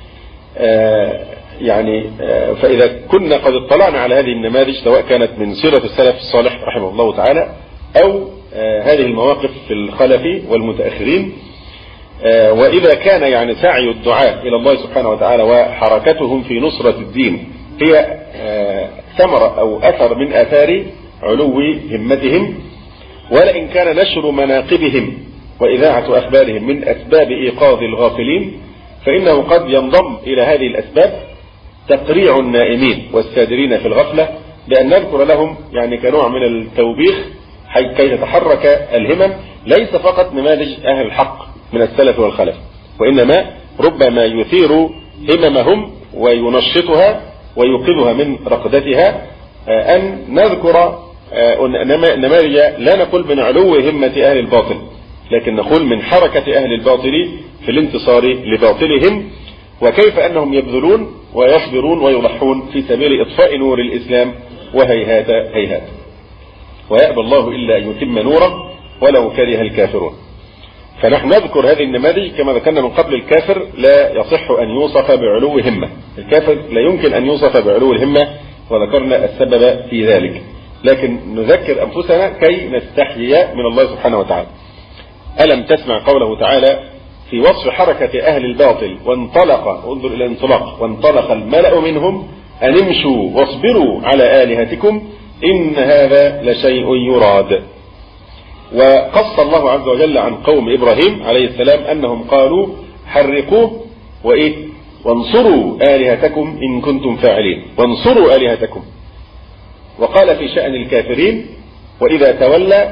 فإذا كنا قد اطلعنا على هذه النماذج سواء كانت من سيرة السلف الصالح رحمه الله تعالى أو هذه المواقف في الخلف والمتأخرين، وإذا كان سعي الدعاة إلى الله سبحانه وتعالى وحركتهم في نصرة الدين هي ثمرة أو أثر من آثار علو همتهم ولئن كان نشر مناقبهم وإذاعة أخبارهم من أسباب إيقاظ الغافلين فإنه قد ينضم إلى هذه الأسباب تقريع النائمين والسادرين في الغفلة، بأن نذكر لهم يعني كنوع من التوبيخ كي تتحرك الهمم، ليس فقط نماذج أهل الحق من السلف والخلف، وإنما ربما يثير هممهم وينشطها ويوقظها من رقدتها، أن نذكر نماذج لا نقول من علو همة أهل الباطل، لكن نقول من حركة أهل الباطل في الانتصار لباطلهم، وكيف أنهم يبذلون ويصبرون ويضحون في سبيل إطفاء نور الإسلام، وهيهات هيهات، ويأبى الله إلا أن يتم نوره ولو كره الكافرون. فنحن نذكر هذه النماذج كما ذكرنا من قبل. الكافر لا يصح أن يوصف بعلو همة، الكافر لا يمكن أن يوصف بعلو الهمة، وذكرنا السبب في ذلك، لكن نذكر أنفسنا كي نستحيي من الله سبحانه وتعالى. ألم تسمع قوله تعالى في وصف حركة أهل الباطل وانطلق، انظر إلى الانطلاق، وانطلق الملأ منهم أن امشوا واصبروا على آلهتكم إن هذا لشيء يراد. وقص الله عز وجل عن قوم إبراهيم عليه السلام أنهم قالوا حرقوه وانصروا آلهتكم إن كنتم فاعلين، وانصروا آلهتكم. وقال في شأن الكافرين وإذا تولى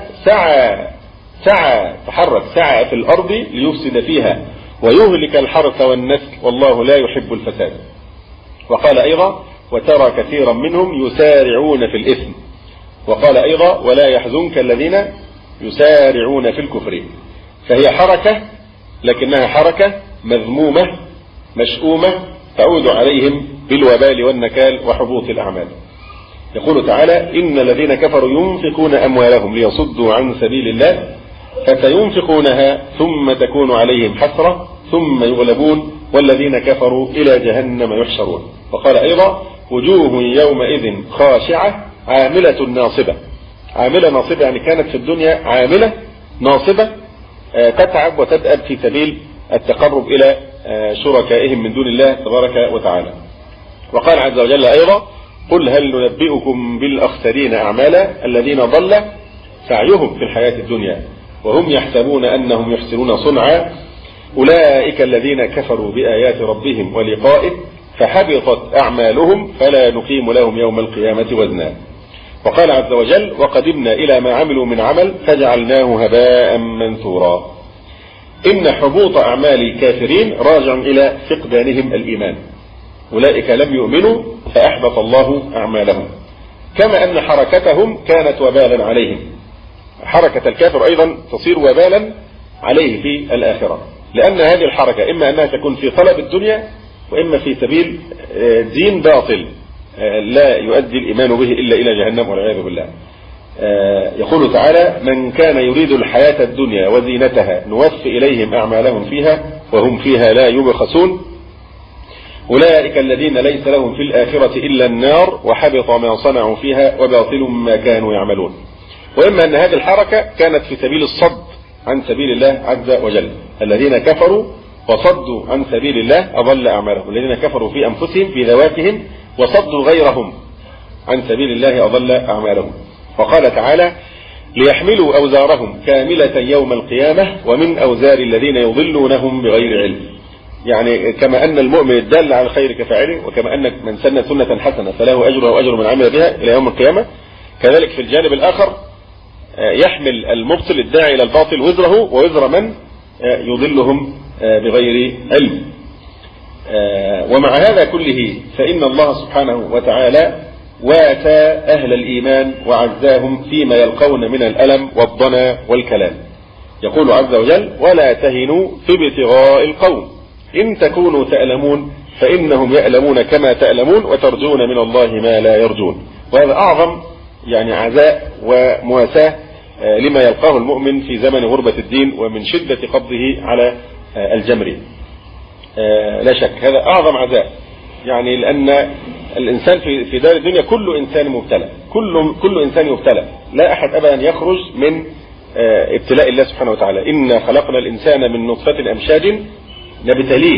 سعى تحرك، سعى في الأرض ليفسد فيها ويهلك الحرث والنسل والله لا يحب الفساد. وقال أيضا وترى كثيرا منهم يسارعون في الإثم. وقال أيضا ولا يحزنك الذين يسارعون في الكفر. فهي حركة لكنها حركة مذمومة مشؤومة تعود عليهم بالوبال والنكال وحبوط الأعمال. يقول تعالى إن الذين كفروا ينفقون أموالهم ليصدوا عن سبيل الله فسينفقونها ثم تكون عليهم حسرة ثم يغلبون والذين كفروا إلى جهنم يحشرون. وقال أيضا وجوه يومئذ خاشعة عاملة ناصبة. عاملة ناصبة يعني كانت في الدنيا عاملة ناصبة تتعب وتتأب في سبيل التقرب إلى شركائهم من دون الله تبارك وتعالى. وقال عز وجل أيضا قل هل ننبئكم بالأخسرين أعمالا الذين ضل سعيهم في الحياة الدنيا وهم يحسبون أنهم يحسنون صنعا أولئك الذين كفروا بآيات ربهم ولقائه فحبطت أعمالهم فلا نقيم لهم يوم القيامة وزنا. وقال عز وجل وقدمنا إلى ما عملوا من عمل فجعلناه هباء منثورا. إن حبوط أعمال الكافرين راجع إلى فقدانهم الإيمان. أولئك لم يؤمنوا فأحبط الله أعمالهم. كما أن حركتهم كانت وبالا عليهم. حركة الكافر أيضا تصير وبالا عليه في الآخرة، لأن هذه الحركة إما أنها تكون في طلب الدنيا وإما في سبيل دين باطل لا يؤدي الإيمان به إلا إلى جهنم والعياذ بالله. يقول تعالى من كان يريد الحياة الدنيا وزينتها نوفي إليهم أعمالهم فيها وهم فيها لا يبخسون أولئك الذين ليس لهم في الآخرة إلا النار وحبط ما صنعوا فيها وباطل ما كانوا يعملون. وإما أن هذه الحركة كانت في سبيل الصد عن سبيل الله عز وجل. الذين كفروا وصدوا عن سبيل الله أضل أعمالهم. الذين كفروا في أنفسهم في ذواتهم وصدوا غيرهم عن سبيل الله أضل أعمالهم. وقال تعالى ليحملوا أوزارهم كاملة يوم القيامة ومن أوزار الذين يضلونهم بغير علم. يعني كما أن المؤمن الدال على الخير كفاعله وكما أن من سن سنة حسنة فله أجرها وأجر من عمل بها إلى يوم القيامة، كذلك في الجانب الآخر يحمل المبطل الداعي إلى الباطل وزره ووزر من يضلهم بغير علم. ومع هذا كله فإن الله سبحانه وتعالى واتى أهل الإيمان وعزاهم فيما يلقون من الألم والضنا والكلام. يقول عز وجل ولا تهنوا في ابتغاء القوم إن تكونوا تألمون فإنهم يألمون كما تألمون وترجون من الله ما لا يرجون. وهذا أعظم يعني عزاء ومواساة لما يلقاه المؤمن في زمن غربة الدين ومن شدة قبضه على الجمر. لا شك هذا أعظم عزاء، يعني لأن الإنسان في دار الدنيا كل إنسان مبتلى، كل إنسان يبتلى، لا أحد أبدا يخرج من ابتلاء الله سبحانه وتعالى. إنا خلقنا الإنسان من نطفة أمشاج نبتليه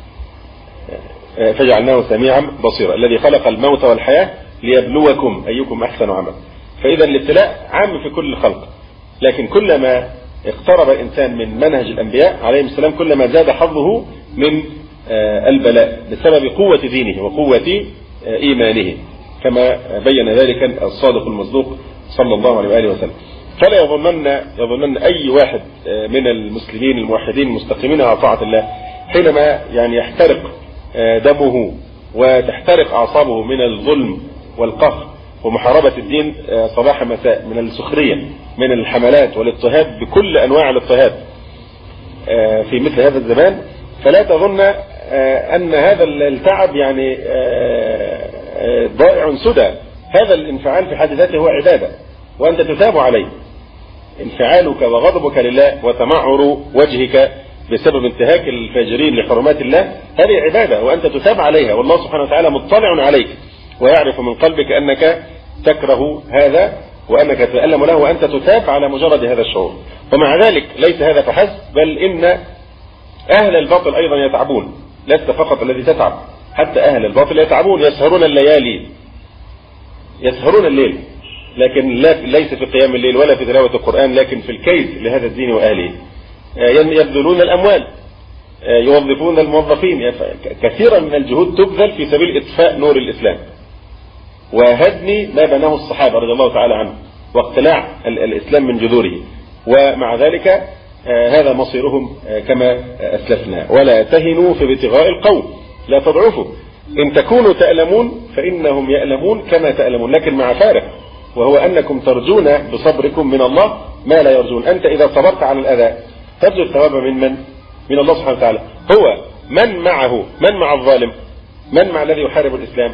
فجعلناه سميعا بصيرا الذي خلق الموت والحياة ليبلوكم أيكم أحسن عملا. فإذا الابتلاء عام في كل الخلق، لكن كلما اقترب الإنسان من منهج الأنبياء عليهم السلام كلما زاد حظه من البلاء بسبب قوة دينه وقوة إيمانه، كما بين ذلك الصادق المصدوق صلى الله عليه وآله وسلم. فلا يظنن أي واحد من المسلمين الموحدين المستقيمين على طاعة الله حينما يعني يحترق دمه وتحترق أعصابه من الظلم والقهر ومحاربة الدين صباح مساء، من السخرية، من الحملات والاضطهاد بكل أنواع الاضطهاد في مثل هذا الزمان، فلا تظن أن هذا التعب يعني ضائع سدى. هذا الانفعال في حد ذاته هو عبادة وأنت تثاب عليه. انفعالك وغضبك لله وتمعر وجهك بسبب انتهاك الفاجرين لحرمات الله هذه عبادة وأنت تثاب عليها، والله سبحانه وتعالى مطلع عليك ويعرف من قلبك أنك تكره هذا وأنك تتألم له وأنت تثاب على مجرد هذا الشعور. ومع ذلك ليس هذا فحسب، بل إن أهل الباطل أيضا يتعبون، لست فقط الذي تتعب، حتى أهل الباطل يتعبون، يسهرون الليالي، يسهرون الليل، لكن ليس في قيام الليل ولا في تلاوة القرآن، لكن في الكيد لهذا الدين وأهله. يبذلون الأموال، يوظفون الموظفين، كثيرا من الجهود تبذل في سبيل إطفاء نور الإسلام وهدم ما بناه الصحابة رضي الله تعالى عنهم واقتلاع الإسلام من جذوره. ومع ذلك هذا مصيرهم كما أسلفنا. ولا تهنوا في ابتغاء القوم، لا تضعفوا، إن تكونوا تألمون فإنهم يألمون كما تألمون، لكن مع فارق، وهو أنكم ترجون بصبركم من الله ما لا يرجون. أنت إذا صبرت على الأذى ترجو الثواب من الله سبحانه وتعالى. هو من معه، من مع الظالم، من مع الذي يحارب الإسلام؟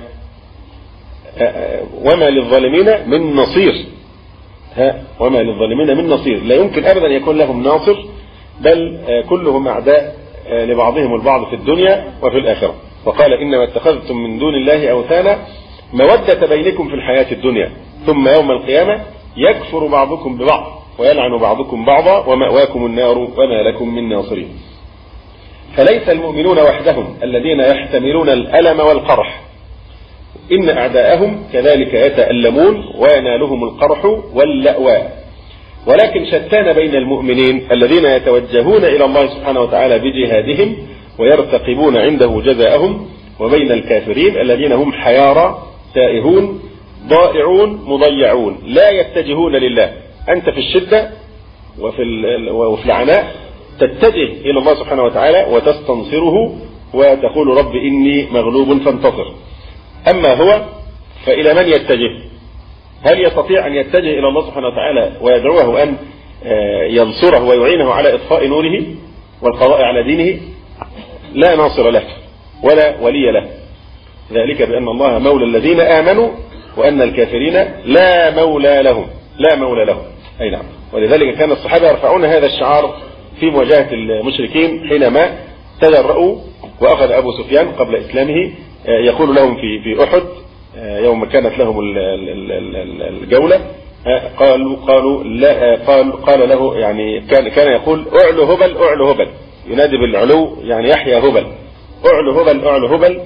وما للظالمين من نصير. وما للظالمين من نصير، لا يمكن أبدا يكون لهم ناصر، بل كلهم أعداء لبعضهم البعض في الدنيا وفي الآخرة. وقال إنما اتخذتم من دون الله أوثانا مودة بينكم في الحياة الدنيا ثم يوم القيامة يكفر بعضكم ببعض ويلعن بعضكم بعضا ومأواكم النار وما لكم من ناصرين. فليس المؤمنون وحدهم الذين يحتملون الألم والقرح، إن أعداءهم كذلك يتألمون وينالهم القرح واللأوى، ولكن شتان بين المؤمنين الذين يتوجهون إلى الله سبحانه وتعالى بجهادهم ويرتقبون عنده جزاءهم، وبين الكافرين الذين هم حيارى تائهون ضائعون مضيعون لا يتجهون لله. أنت في الشدة وفي العناء تتجه إلى الله سبحانه وتعالى وتستنصره وتقول رب إني مغلوب فانتصر. أما هو فإلى من يتجه؟ هل يستطيع أن يتجه إلى الله سبحانه وتعالى ويدعوه أن ينصره ويعينه على إطفاء نوره والقضاء على دينه؟ لا ناصر له ولا ولي له، ذلك بأن الله مولى الذين آمنوا وأن الكافرين لا مولى لهم، لا مولى لهم. أي نعم. ولذلك كان الصحابة يرفعون هذا الشعار في مواجهة المشركين حينما تجرؤوا، وأخذ أبو سفيان قبل إسلامه يقول لهم في أحد يوم كانت لهم الجولة، قال له يعني كان يقول أعلو هبل أعلو هبل، ينادي بالعلو يعني يحيى هبل، أعلو هبل أعلو هبل.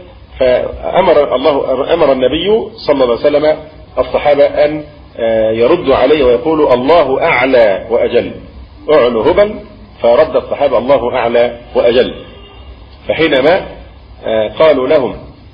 فأمر النبي صلى الله عليه وسلم الصحابة أن يردوا عليه ويقولوا الله أعلى وأجل، أعلو هبل، فرد الصحابة الله أعلى وأجل. فحينما قالوا لهم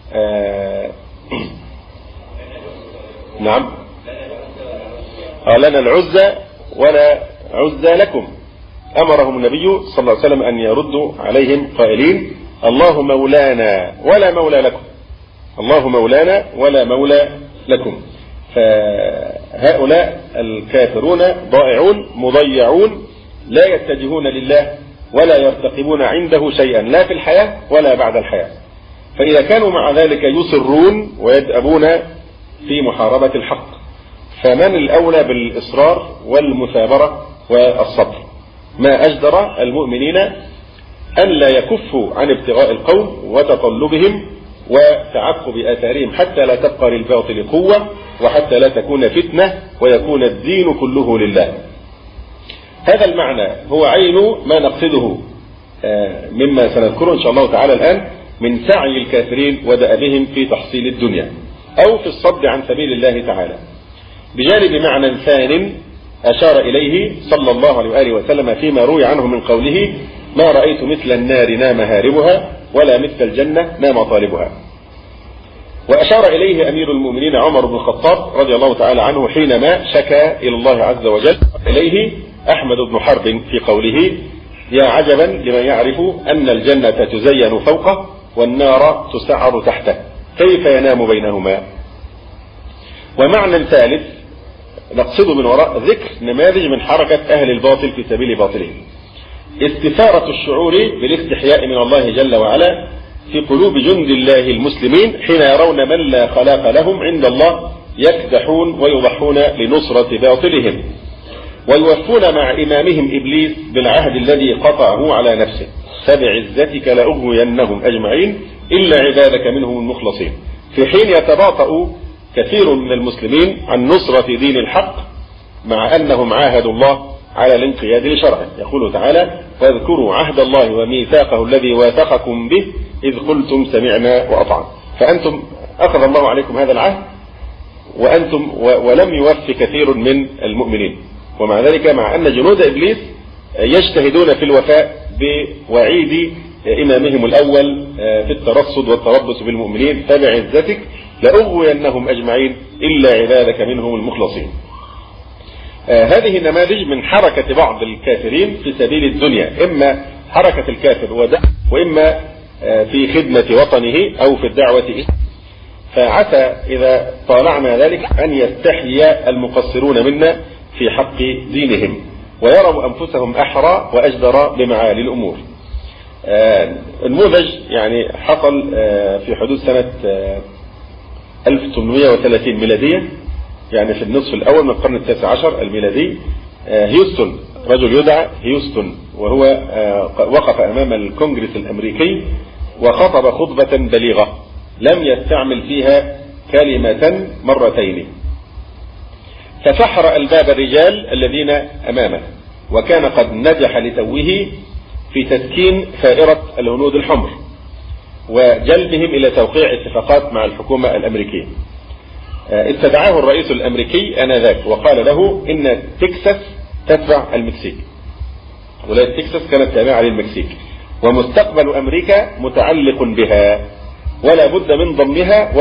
نعم لنا العزة ولا عزة لكم، أمرهم النبي صلى الله عليه وسلم أن يردوا عليهم قائلين الله مولانا ولا مولى لكم، الله مولانا ولا مولى لكم. فهؤلاء الكافرون ضائعون مضيعون لا يتجهون لله ولا يرتقبون عنده شيئا لا في الحياة ولا بعد الحياة. فإذا كانوا مع ذلك يصرون ويدأبون في محاربة الحق، فمن الأولى بالإصرار والمثابرة والصبر؟ ما أجدر المؤمنين أن لا يكفوا عن ابتغاء القوم وتطلبهم وتعقب آثارهم حتى لا تبقى للباطل قوة وحتى لا تكون فتنة ويكون الدين كله لله. هذا المعنى هو عين ما نقصده مما سنذكره إن شاء الله تعالى الآن من سعي الكافرين ودأبهم في تحصيل الدنيا أو في الصد عن سبيل الله تعالى، بجانب معنى ثان أشار إليه صلى الله عليه وآله وسلم فيما روي عنه من قوله: ما رأيت مثل النار نام هاربها ولا مثل الجنة نام طالبها. وأشار إليه أمير المؤمنين عمر بن الخطاب رضي الله تعالى عنه حينما شكا إلى الله عز وجل إليه أحمد بن حرب في قوله: يا عجبا لمن يعرف أن الجنة تزين فوقه والنار تسعر تحته كيف ينام بينهما. ومعنى ثالث نقصد من وراء ذكر نماذج من حركة أهل الباطل في سبيل باطلهم: استثارة الشعور بالاستحياء من الله جل وعلا في قلوب جند الله المسلمين حين يرون من لا خلاق لهم عند الله يكدحون ويضحون لنصرة باطلهم، ويوفون مع إمامهم إبليس بالعهد الذي قطعه على نفسه: فبعزتك لأغوينهم أجمعين إلا عبادك منهم المخلصين. في حين يتباطأ كثير من المسلمين عن نصرة دين الحق مع أنهم عاهدوا الله على الانقياد لشرعه. يقول تعالى: واذكروا عهد الله وميثاقه الذي واثقكم به إذ قلتم سمعنا وأطعنا. فأنتم أخذ الله عليكم هذا العهد وأنتم ولم يوفي كثير من المؤمنين، ومع ذلك مع أن جنود إبليس يجتهدون في الوفاء بوعيد إمامهم الأول في الترصد والتربص بالمؤمنين: فبعزتك لأغوينهم أجمعين إلا عبادك منهم المخلصين. هذه النماذج من حركة بعض الكافرين في سبيل الدنيا، إما حركة الكافر وإما في خدمة وطنه أو في الدعوة إليه. فعسى إذا طالعنا ذلك أن يستحيي المقصرون منا في حق دينهم ويروا أنفسهم أحرى وأجدر بمعالي الأمور. النموذج يعني حصل في حدود سنة 1830 ميلادية، يعني في النصف الأول من القرن التاسع عشر الميلادي. هيوستن، رجل يدعى هيوستن، وهو وقف أمام الكونغرس الأمريكي وخطب خطبة بليغة لم يستعمل فيها كلمة مرتين، فسحر ألباب الرجال الذين أمامه، وكان قد نجح لتوه في تسكين ثائرة الهنود الحمر وجلبهم إلى توقيع اتفاقات مع الحكومة الأمريكية. استدعاه الرئيس الأمريكي آنذاك وقال له إن تكساس تتبع المكسيك، ولاية تكساس كانت تابعة للمكسيك، ومستقبل أمريكا متعلق بها ولا بد من ضمها،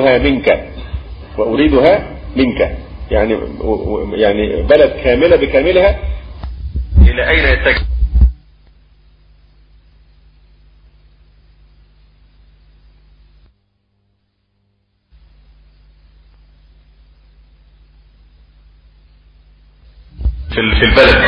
وأريدها منك يعني بلد كاملة بكاملها. إلى أين يتجه؟ في البلد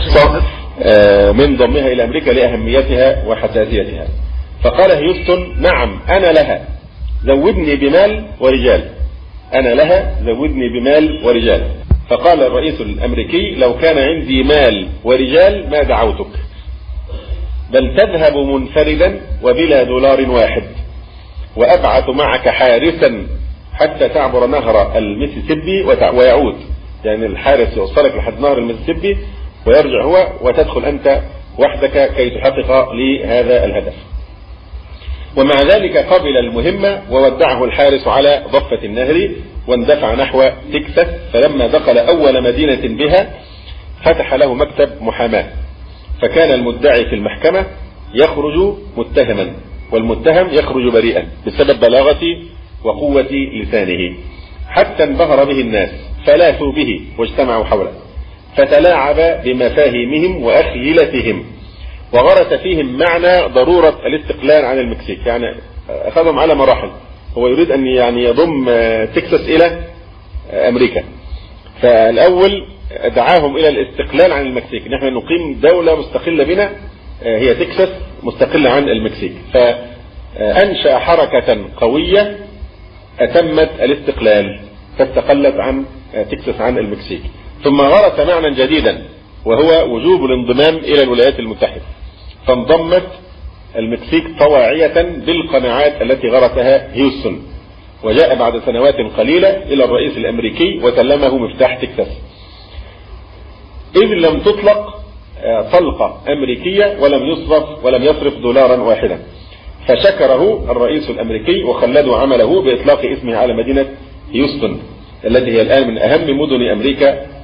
من ضمها إلى أمريكا لأهميتها وحساسيتها. فقال هيوستن: نعم أنا لها، زودني بمال ورجال، أنا لها زودني بمال ورجال. فقال الرئيس الأمريكي: لو كان عندي مال ورجال ما دعوتك، بل تذهب منفردا وبلا دولار واحد، وأبعث معك حارسا حتى تعبر نهر الميسيسيبي ويعود، يعني الحارس يوصلك لحد نهر الميسيسيبي ويرجع هو، وتدخل أنت وحدك كي تحقق لهذا الهدف. ومع ذلك قبل المهمة وودعه الحارس على ضفة النهر واندفع نحو تكساس. فلما دخل أول مدينة بها فتح له مكتب محاماة، فكان المدعي في المحكمة يخرج متهما والمتهم يخرج بريئا بسبب بلاغة وقوة لسانه، حتى انبهر به الناس فلاثوا به واجتمعوا حوله، فتلاعب بمفاهيمهم وأخيلتهم وغرس فيهم معنى ضرورة الاستقلال عن المكسيك. يعني أخذهم على مراحل، هو يريد أن يعني يضم تكساس إلى أمريكا. فالأول دعاهم إلى الاستقلال عن المكسيك، نحن نقيم دولة مستقلة بنا هي تكساس مستقلة عن المكسيك. فأنشأ حركة قوية أتمت الاستقلال فاستقلت عن تكساس عن المكسيك. ثم غرس معنى جديدا وهو وجوب الانضمام إلى الولايات المتحدة، فانضمت المكسيك طواعية بالقناعات التي غرسها هيوستن، وجاء بعد سنوات قليلة إلى الرئيس الأمريكي وسلمه مفتاح تكساس، إذ لم تطلق طلقة أمريكية ولم يصرف دولارا واحدا. فشكره الرئيس الأمريكي وخلدوا عمله بإطلاق اسمه على مدينة هيوستن التي هي الآن من أهم مدن أمريكا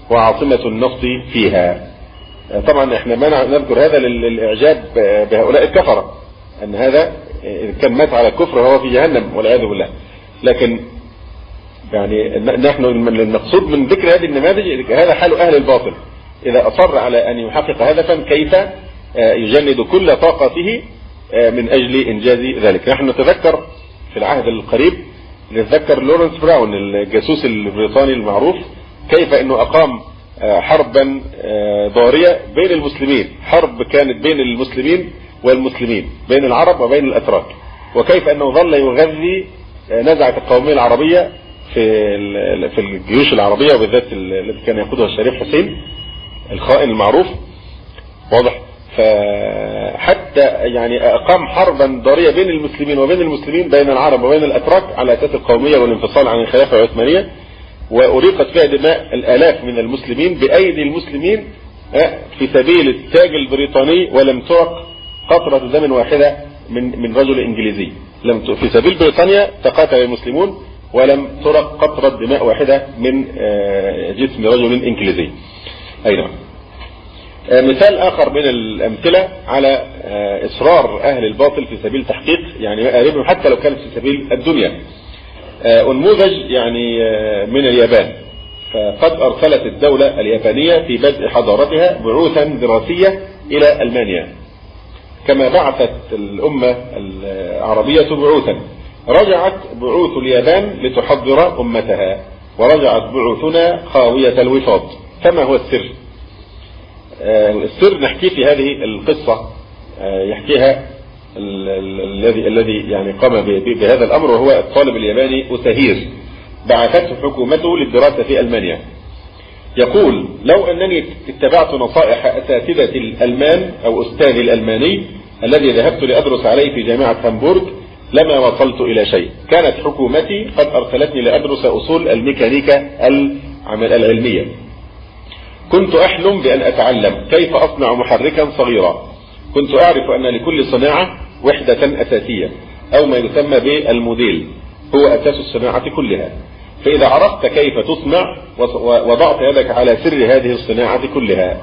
وعاصمة النفط فيها. طبعا احنا ما نذكر هذا للإعجاب بهؤلاء الكفرة، أن هذا كان مات على الكفر هو في جهنم والعياذ بالله. لكن يعني نحن المقصود من ذكر هذه النماذج هذا حال أهل الباطل، إذا أصر على أن يحقق هدفا كيف يجند كل طاقته من أجل إنجاز ذلك. نحن نتذكر في العهد القريب نتذكر لورنس براون الجاسوس البريطاني المعروف، كيف أنه أقام حربا ضارية بين المسلمين، حرب كانت بين المسلمين والمسلمين، بين العرب وبين الأتراك، وكيف أنه ظل يغذي نزعة القومية العربية في الجيوش العربية، وبالذات التي كان يقودها الشريف حسين الخائن المعروف، واضح. فحتى يعني أقام حربا ضارية بين المسلمين وبين المسلمين، بين العرب وبين الأتراك، على أساس القومية والانفصال عن الخلافة العثمانية، وأريقت فيها دماء الآلاف من المسلمين بأيدي المسلمين في سبيل التاج البريطاني، ولم ترق قطرة دم واحدة من رجل إنجليزي. في سبيل بريطانيا تقاتل المسلمون ولم ترق قطرة دماء واحدة من جسم رجل إنجليزي. أيضا مثال آخر من الأمثلة على إصرار أهل الباطل في سبيل تحقيق يعني مآربهم حتى لو كانت في سبيل الدنيا. أنموذج يعني من اليابان، فقد أرسلت الدولة اليابانية في بدء حضارتها بعوثا دراسية إلى ألمانيا، كما بعثت الأمة العربية بعوثا. رجعت بعوث اليابان لتحضر أمتها، ورجعت بعوثنا خاوية الوفاض. فما هو السر؟ السر نحكي في هذه القصة، يحكيها الذي يعني قام بهذا الأمر، وهو الطالب الياباني أساهير، بعثته حكومته للدراسة في ألمانيا. يقول: لو أنني اتبعت نصائح أساتذة الألمان أو أستاذي الألماني الذي ذهبت لأدرس عليه في جامعة هامبورغ لما وصلت إلى شيء. كانت حكومتي قد أرسلتني لأدرس أصول الميكانيكا العلمية. كنت أحلم بأن أتعلم كيف أصنع محركا صغيرا. كنت أعرف أن لكل صناعة وحدة أساسية، أو ما يسمى بالموديل، هو أساس الصناعة كلها. فإذا عرفت كيف تصنع ووضعت يدك على سر هذه الصناعة كلها.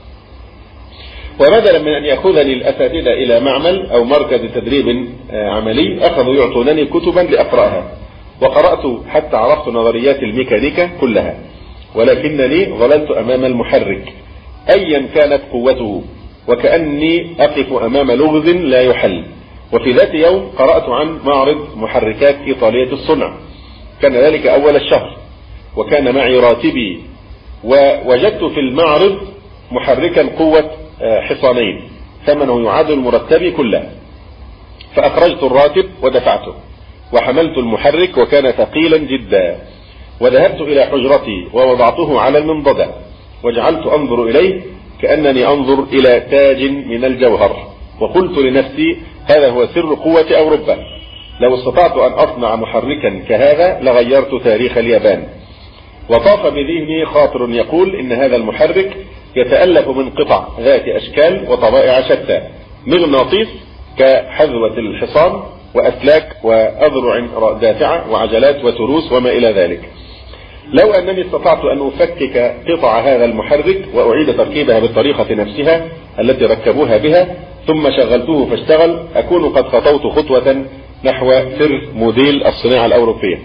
وبدلا من أن يأخذني الأساتذة إلى معمل أو مركز تدريب عملي، أخذوا يعطونني كتبا لأقرأها، وقرأت حتى عرفت نظريات الميكانيكا كلها، ولكنني ظللت أمام المحرك أيا كانت قوته، وكأني أقف أمام لغز لا يحل. وفي ذات يوم قرأت عن معرض محركات إيطالية الصنع، كان ذلك أول الشهر، وكان معي راتبي، ووجدت في المعرض محركا قوة حصانين ثمنه يعادل مرتبي كله. فأخرجت الراتب ودفعته، وحملت المحرك وكان ثقيلا جدا، وذهبت إلى حجرتي ووضعته على المنضدة، وجعلت أنظر إليه كأنني أنظر إلى تاج من الجوهر، وقلت لنفسي: هذا هو سر قوة أوروبا. لو استطعت أن أصنع محركا كهذا لغيرت تاريخ اليابان. وطاف بذهني خاطر يقول إن هذا المحرك يتألف من قطع ذات أشكال وطبائع شتى، مغناطيس كحذوة الحصان، وأسلاك وأذرع دافعة وعجلات وتروس وما إلى ذلك. لو أنني استطعت أن أفكك قطع هذا المحرك وأعيد تركيبها بالطريقة نفسها التي ركبوها بها، ثم شغلته فاشتغل، أكون قد خطوت خطوة نحو سر موديل الصناعة الأوروبية.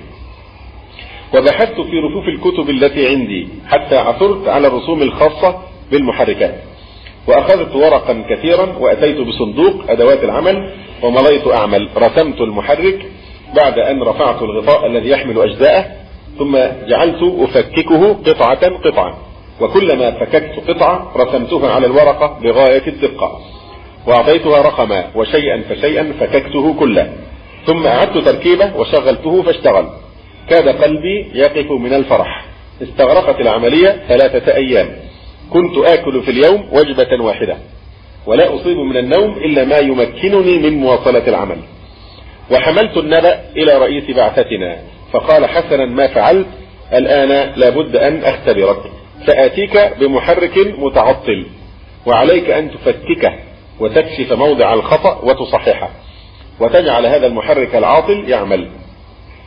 وبحثت في رفوف الكتب التي عندي حتى عثرت على الرسوم الخاصة بالمحركات، وأخذت ورقا كثيرا وأتيت بصندوق أدوات العمل ومضيت أعمل. رسمت المحرك بعد أن رفعت الغطاء الذي يحمل أجزاءه، ثم جعلت أفككه قطعة قطعة، وكلما فككت قطعة رسمتها على الورقة بغاية الدقة، وأعطيتها رقما، وشيئا فشيئا فككته كله، ثم أعدت تركيبه وشغلته فاشتغل. كاد قلبي يقف من الفرح. استغرقت العملية 3 أيام. كنت آكل في اليوم وجبة واحدة، ولا أصيب من النوم إلا ما يمكنني من مواصلة العمل. وحملت النبأ إلى رئيس بعثتنا، فقال: حسنا ما فعلت، الآن لابد أن أختبرك. سآتيك بمحرك متعطل، وعليك أن تفككه وتكشف موضع الخطأ وتصححه، وتجعل هذا المحرك العاطل يعمل.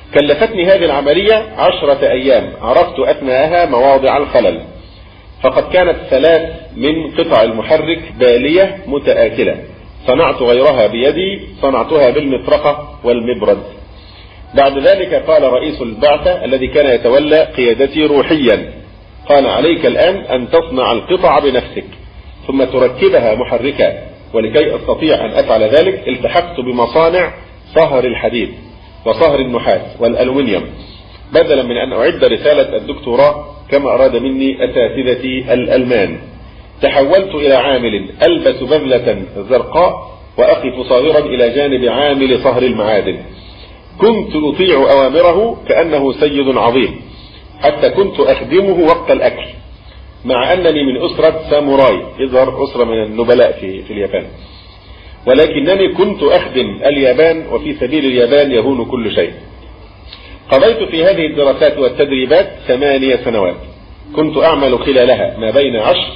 كلفتني هذه العملية 10 أيام، عرفت أثناءها مواضع الخلل، فقد كانت 3 من قطع المحرك بالية متآكلة، صنعت غيرها بيدي، صنعتها بالمطرقة والمبرد. بعد ذلك قال رئيس البعثة الذي كان يتولى قيادتي روحيا، قال عليك الآن أن تصنع القطع بنفسك ثم تركبها محركة، ولكي أستطيع أن أفعل ذلك التحقت بمصانع صهر الحديد وصهر النحاس والألومنيوم، بدلا من أن أعد رسالة الدكتوراه كما أراد مني أساتذتي الألمان. تحولت إلى عامل ألبس بذلة زرقاء وأقف صاغرا إلى جانب عامل صهر المعادن، كنت أطيع أوامره كأنه سيد عظيم، حتى كنت أخدمه وقت الأكل، مع أنني من أسرة ساموراي، يظهر أسرة من النبلاء في اليابان، ولكنني كنت أخدم اليابان، وفي سبيل اليابان يهون كل شيء. قضيت في هذه الدراسات والتدريبات 8 سنوات، كنت أعمل خلالها ما بين 10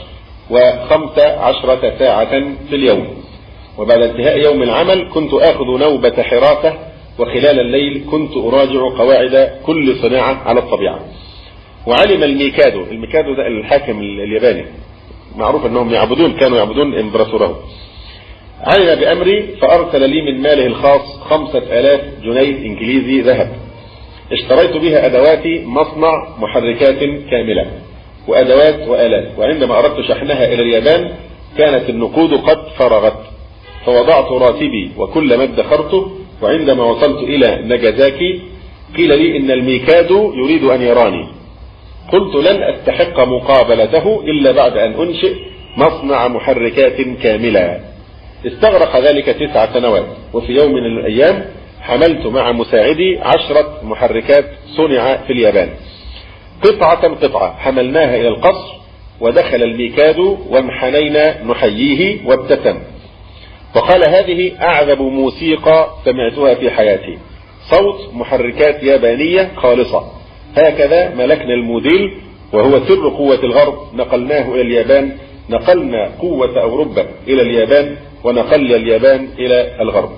و15 ساعة في اليوم، وبعد انتهاء يوم العمل كنت آخذ نوبة حراسة، وخلال الليل كنت أراجع قواعد كل صناعة على الطبيعة. وعلم الميكادو ده الحاكم الياباني، معروف أنهم كانوا يعبدون إمبراطوره، علم بأمري فأرسل لي من ماله الخاص 5000 جنيه إنجليزي ذهب، اشتريت بها أدوات مصنع محركات كاملة وأدوات وآلات، وعندما أردت شحنها إلى اليابان كانت النقود قد فرغت، فوضعت راتبي وكل ما ادخرته، وعندما وصلت إلى ناجازاكي قيل لي إن الميكادو يريد أن يراني، قلت لن أستحق مقابلته إلا بعد أن أنشئ مصنع محركات كاملة. استغرق ذلك 9 سنوات، وفي يوم من الأيام حملت مع مساعدي 10 محركات صنع في اليابان، قطعة قطعة حملناها إلى القصر، ودخل الميكادو وانحنينا نحييه وابتسم، وقال هذه أعذب موسيقى سمعتها في حياتي، صوت محركات يابانية خالصة، هكذا ملكنا الموديل، وهو سر قوة الغرب، نقلناه إلى اليابان، نقلنا قوة أوروبا إلى اليابان، ونقل اليابان إلى الغرب.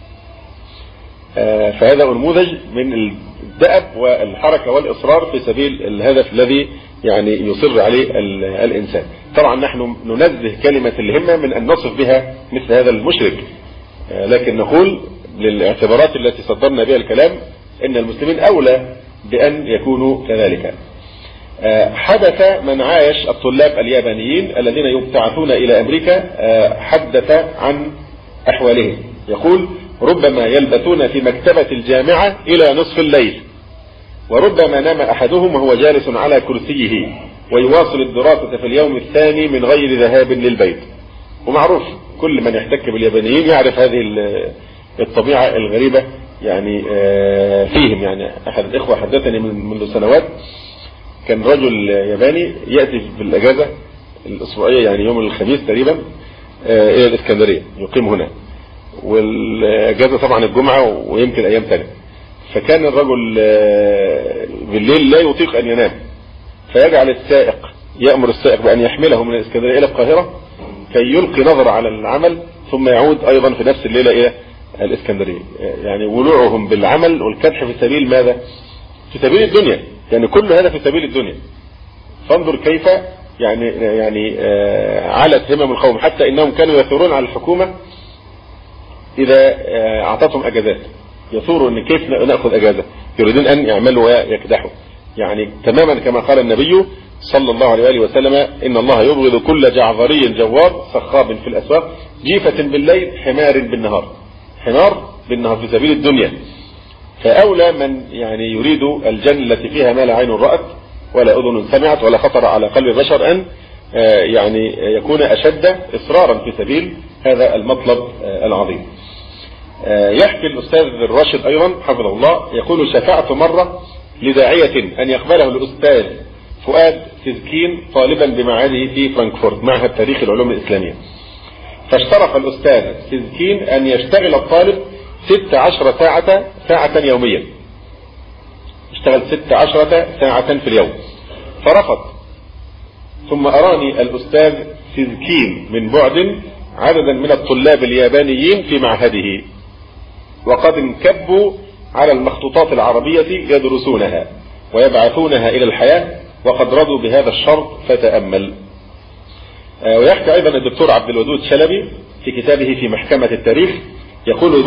فهذا نموذج من الدأب والحركة والإصرار في سبيل الهدف الذي يعني يصر عليه الإنسان. طبعا نحن ننزه كلمة الهمة من أن نصف بها مثل هذا المشرك، لكن نقول للاعتبارات التي صدرنا بها الكلام إن المسلمين أولى بأن يكونوا كذلك. حدث من عايش الطلاب اليابانيين الذين يبتعثون إلى أمريكا، حدث عن أحوالهم، يقول ربما يلبثون في مكتبة الجامعة إلى نصف الليل، وربما نام أحدهم وهو جالس على كرسيه ويواصل الدراسة في اليوم الثاني من غير ذهاب للبيت. ومعروف كل من يحتك باليابانيين يعرف هذه الطبيعة الغريبة يعني فيهم. يعني أحد الإخوة حدثني منذ سنوات، كان رجل ياباني يأتي في الأجازة الأسبوعية، يعني يوم الخميس تقريبا، إلى الإسكندرية، يقيم هنا، والأجازة طبعا الجمعة ويمكن أيام ثانية. فكان الرجل بالليل لا يطيق أن ينام، فيجعل السائق، يأمر السائق بأن يحمله من الإسكندرية إلى القاهرة كي يلقي نظر على العمل، ثم يعود أيضا في نفس الليلة إلى الإسكندرية. يعني ولوعهم بالعمل والكدح في سبيل ماذا؟ في سبيل الدنيا، يعني كل هذا في سبيل الدنيا. فانظر كيف يعني علت همم القوم، حتى إنهم كانوا يثورون على الحكومة إذا أعطتهم أجازات، يثوروا إن كيف نأخذ أجازة، يريدون أن يعملوا ويكدحوا. يعني تماما كما قال النبي صلى الله عليه وآله وسلم: إن الله يبغض كل جعظري جوار صخاب في الأسواق جيفة بالليل حمار بالنهار. حمار بالنهار في سبيل الدنيا. فأولى من يعني يريد الجنة التي فيها ما لا عين رأت ولا أذن سمعت ولا خطر على قلب بشر أن يعني يكون أشد إصرارا في سبيل هذا المطلب العظيم. يحكي الأستاذ الراشد أيضا حفظه الله، يقول: شفعت مرة لداعية أن يقبله الأستاذ فؤاد سيزكين طالبا بمعهده في فرانكفورت، معهد تاريخ العلوم الإسلامية. فاشترط الأستاذ سيزكين أن يشتغل الطالب 16 ساعة يوميا، اشتغل 16 ساعة في اليوم، فرفض. ثم أراني الأستاذ سيزكين من بعد عددا من الطلاب اليابانيين في معهده، وقد انكبوا على المخطوطات العربية يدرسونها ويبعثونها إلى الحياة وقد رضوا بهذا الشرط فتأمل. ويحكي أيضا الدكتور عبد الودود شلبي في كتابه في محكمة التاريخ يقول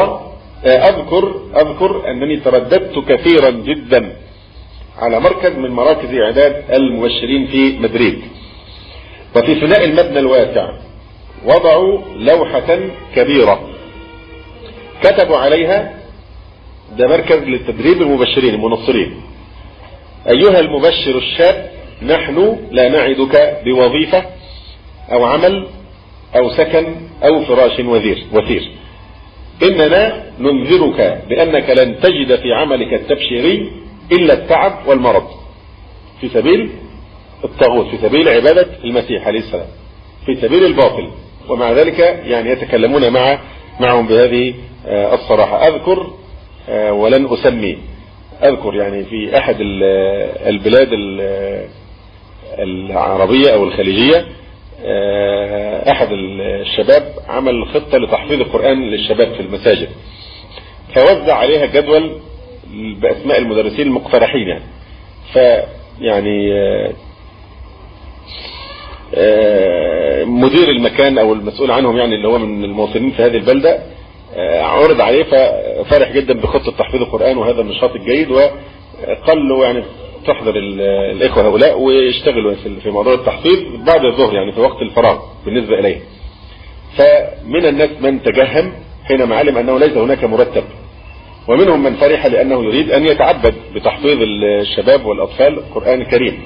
أذكر أنني ترددت كثيرا جدا على مركز من مراكز إعداد المبشرين في مدريد، وفي فناء المبنى الواسع وضعوا لوحة كبيرة كتبوا عليها، ده مركز للتدريب المبشرين المنصرين: أيها المبشر الشاب، نحن لا نعدك بوظيفة أو عمل أو سكن أو فراش وثير، إننا ننذرك بأنك لن تجد في عملك التبشيري إلا التعب والمرض في سبيل الطاغوت، في سبيل عبادة المسيح عليه السلام، في سبيل الباطل. ومع ذلك يعني يتكلمون معهم بهذه الصراحة. أذكر ولن أسمي، أذكر يعني في أحد البلاد العربية أو الخليجية أحد الشباب عمل خطة لتحفيظ القرآن للشباب في المساجد، فوزع عليها جدول بأسماء المدرسين المقترحين يعني. فيعني مدير المكان أو المسؤول عنهم يعني اللي هو من المواطنين في هذه البلدة عرض عليه، ففرح جدا بخطة تحفيظ القرآن وهذا النشاط الجيد، وقال له يعني تحضر الإخوة هؤلاء ويشتغلوا في موضوع التحفيظ بعد الظهر يعني في وقت الفراغ بالنسبة إليه. فمن الناس من تجهم حينما علم أنه ليس هناك مرتب، ومنهم من فرح لأنه يريد أن يتعبد بتحفيظ الشباب والأطفال القرآن الكريم.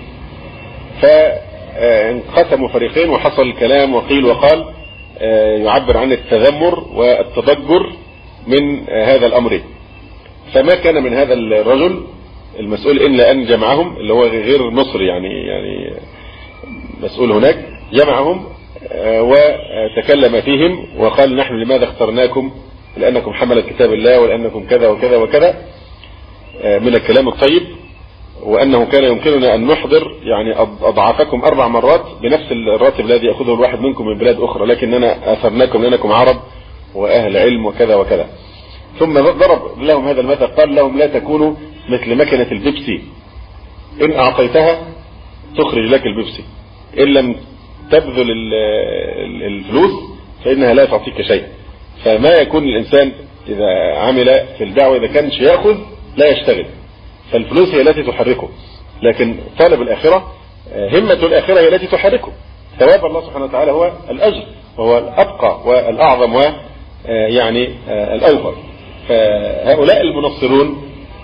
فانقسموا فريقين وحصل الكلام وقيل وقال يعبر عن التذمر والتضجر من هذا الأمر. فما كان من هذا الرجل المسؤول إلا أن جمعهم، اللي هو غير مصري يعني مسؤول هناك، جمعهم وتكلم فيهم وقال: نحن لماذا اخترناكم؟ لأنكم حملت كتاب الله ولأنكم كذا وكذا وكذا من الكلام الطيب، وأنه كان يمكننا أن نحضر يعني أضعافكم 4 مرات بنفس الراتب الذي يأخذه الواحد منكم من بلاد أخرى، لكننا أثرناكم لأنكم عرب وأهل علم وكذا وكذا. ثم ضرب لهم هذا المثل، قال لهم: لا تكونوا مثل مكنة البيبسي، إن أعطيتها تخرج لك البيبسي، إن لم تبذل الفلوس فإنها لا تعطيك شيء. فما يكون الإنسان إذا عمل في الدعوة إذا كانش يأخذ لا يشتغل، فالفلوس هي التي تحركه، لكن طالب الآخرة همة الآخرة هي التي تحركه. ثواب الله سبحانه وتعالى هو الأجر، وهو الأبقى والأعظم ويعني الأوفر. فهؤلاء المنصرون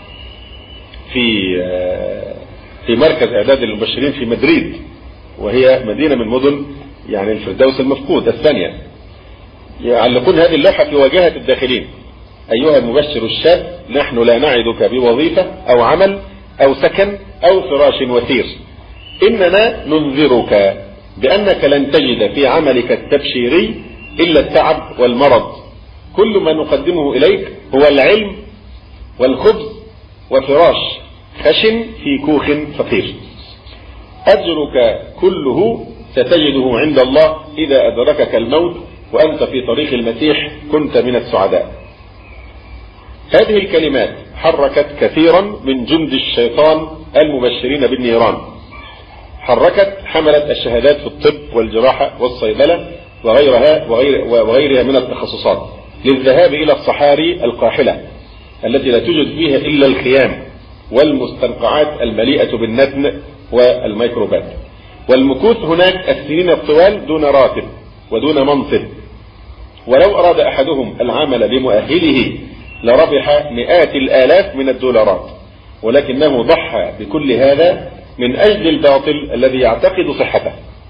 في مركز إعداد المبشرين في مدريد، وهي مدينة من مدن يعني الفردوس المفقود الثانية، يعلقون هذه اللوحة في واجهة الداخلين: أيها المبشر الشاب، نحن لا نعدك بوظيفة أو عمل أو سكن أو فراش وثير، إننا ننذرك بأنك لن تجد في عملك التبشيري إلا التعب والمرض، كل ما نقدمه إليك هو العلم والخبز وفراش خشن في كوخ فقير، أجرك كله ستجده عند الله إذا أدركك الموت وأنت في طريق المسيح كنت من السعداء. هذه الكلمات حركت كثيرا من جند الشيطان المبشرين بالنيران، حركت حملة الشهادات في الطب والجراحة والصيدلة وغيرها من التخصصات للذهاب إلى الصحاري القاحلة التي لا توجد فيها إلا الخيام والمستنقعات المليئة بالنتن والميكروبات، والمكوث هناك السنين الطوال دون راتب ودون منصب. ولو أراد أحدهم العمل بمؤهله لربح مئات الآلاف من الدولارات، ولكنه ضحى بكل هذا من أجل الباطل الذي يعتقد صحته.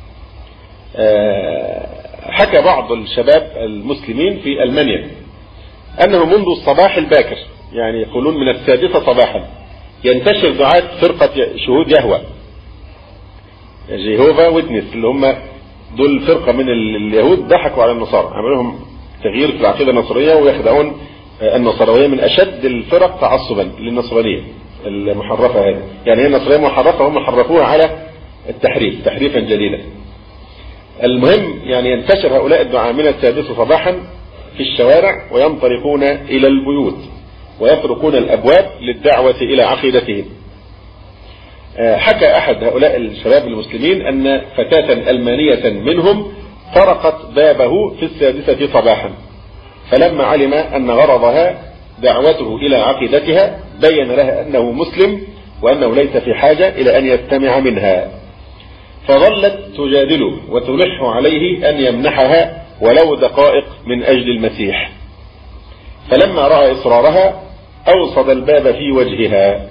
حكى بعض الشباب المسلمين في ألمانيا أنه منذ الصباح الباكر، يعني يقولون من 6 صباحا، ينتشر دعاة فرقة شهود يهوى جيهوفا ويتنس، اللي هم دول فرقة من اليهود ضحكوا على النصارى، عملوهم تغيير في العقيدة النصرية ويخدعون النصرانية من أشد الفرق تعصبا للنصرانية المحرفة هذه، يعني هي النصرانية محرفة، هم حرفوها على التحريف تحريفا جديدا. المهم يعني ينتشر هؤلاء الدعاة من 6 صباحا في الشوارع وينطلقون إلى البيوت ويطرقون الأبواب للدعوة إلى عقيدتهم. حكى أحد هؤلاء الشباب المسلمين أن فتاة ألمانية منهم طرقت بابه في 6 صباحا، فلما علم أن غرضها دعوته إلى عقيدتها بين لها أنه مسلم وأنه ليس في حاجة إلى أن يستمع منها، فظلت تجادله وتلح عليه أن يمنحها ولو دقائق من أجل المسيح، فلما رأى إصرارها أوصد الباب في وجهها،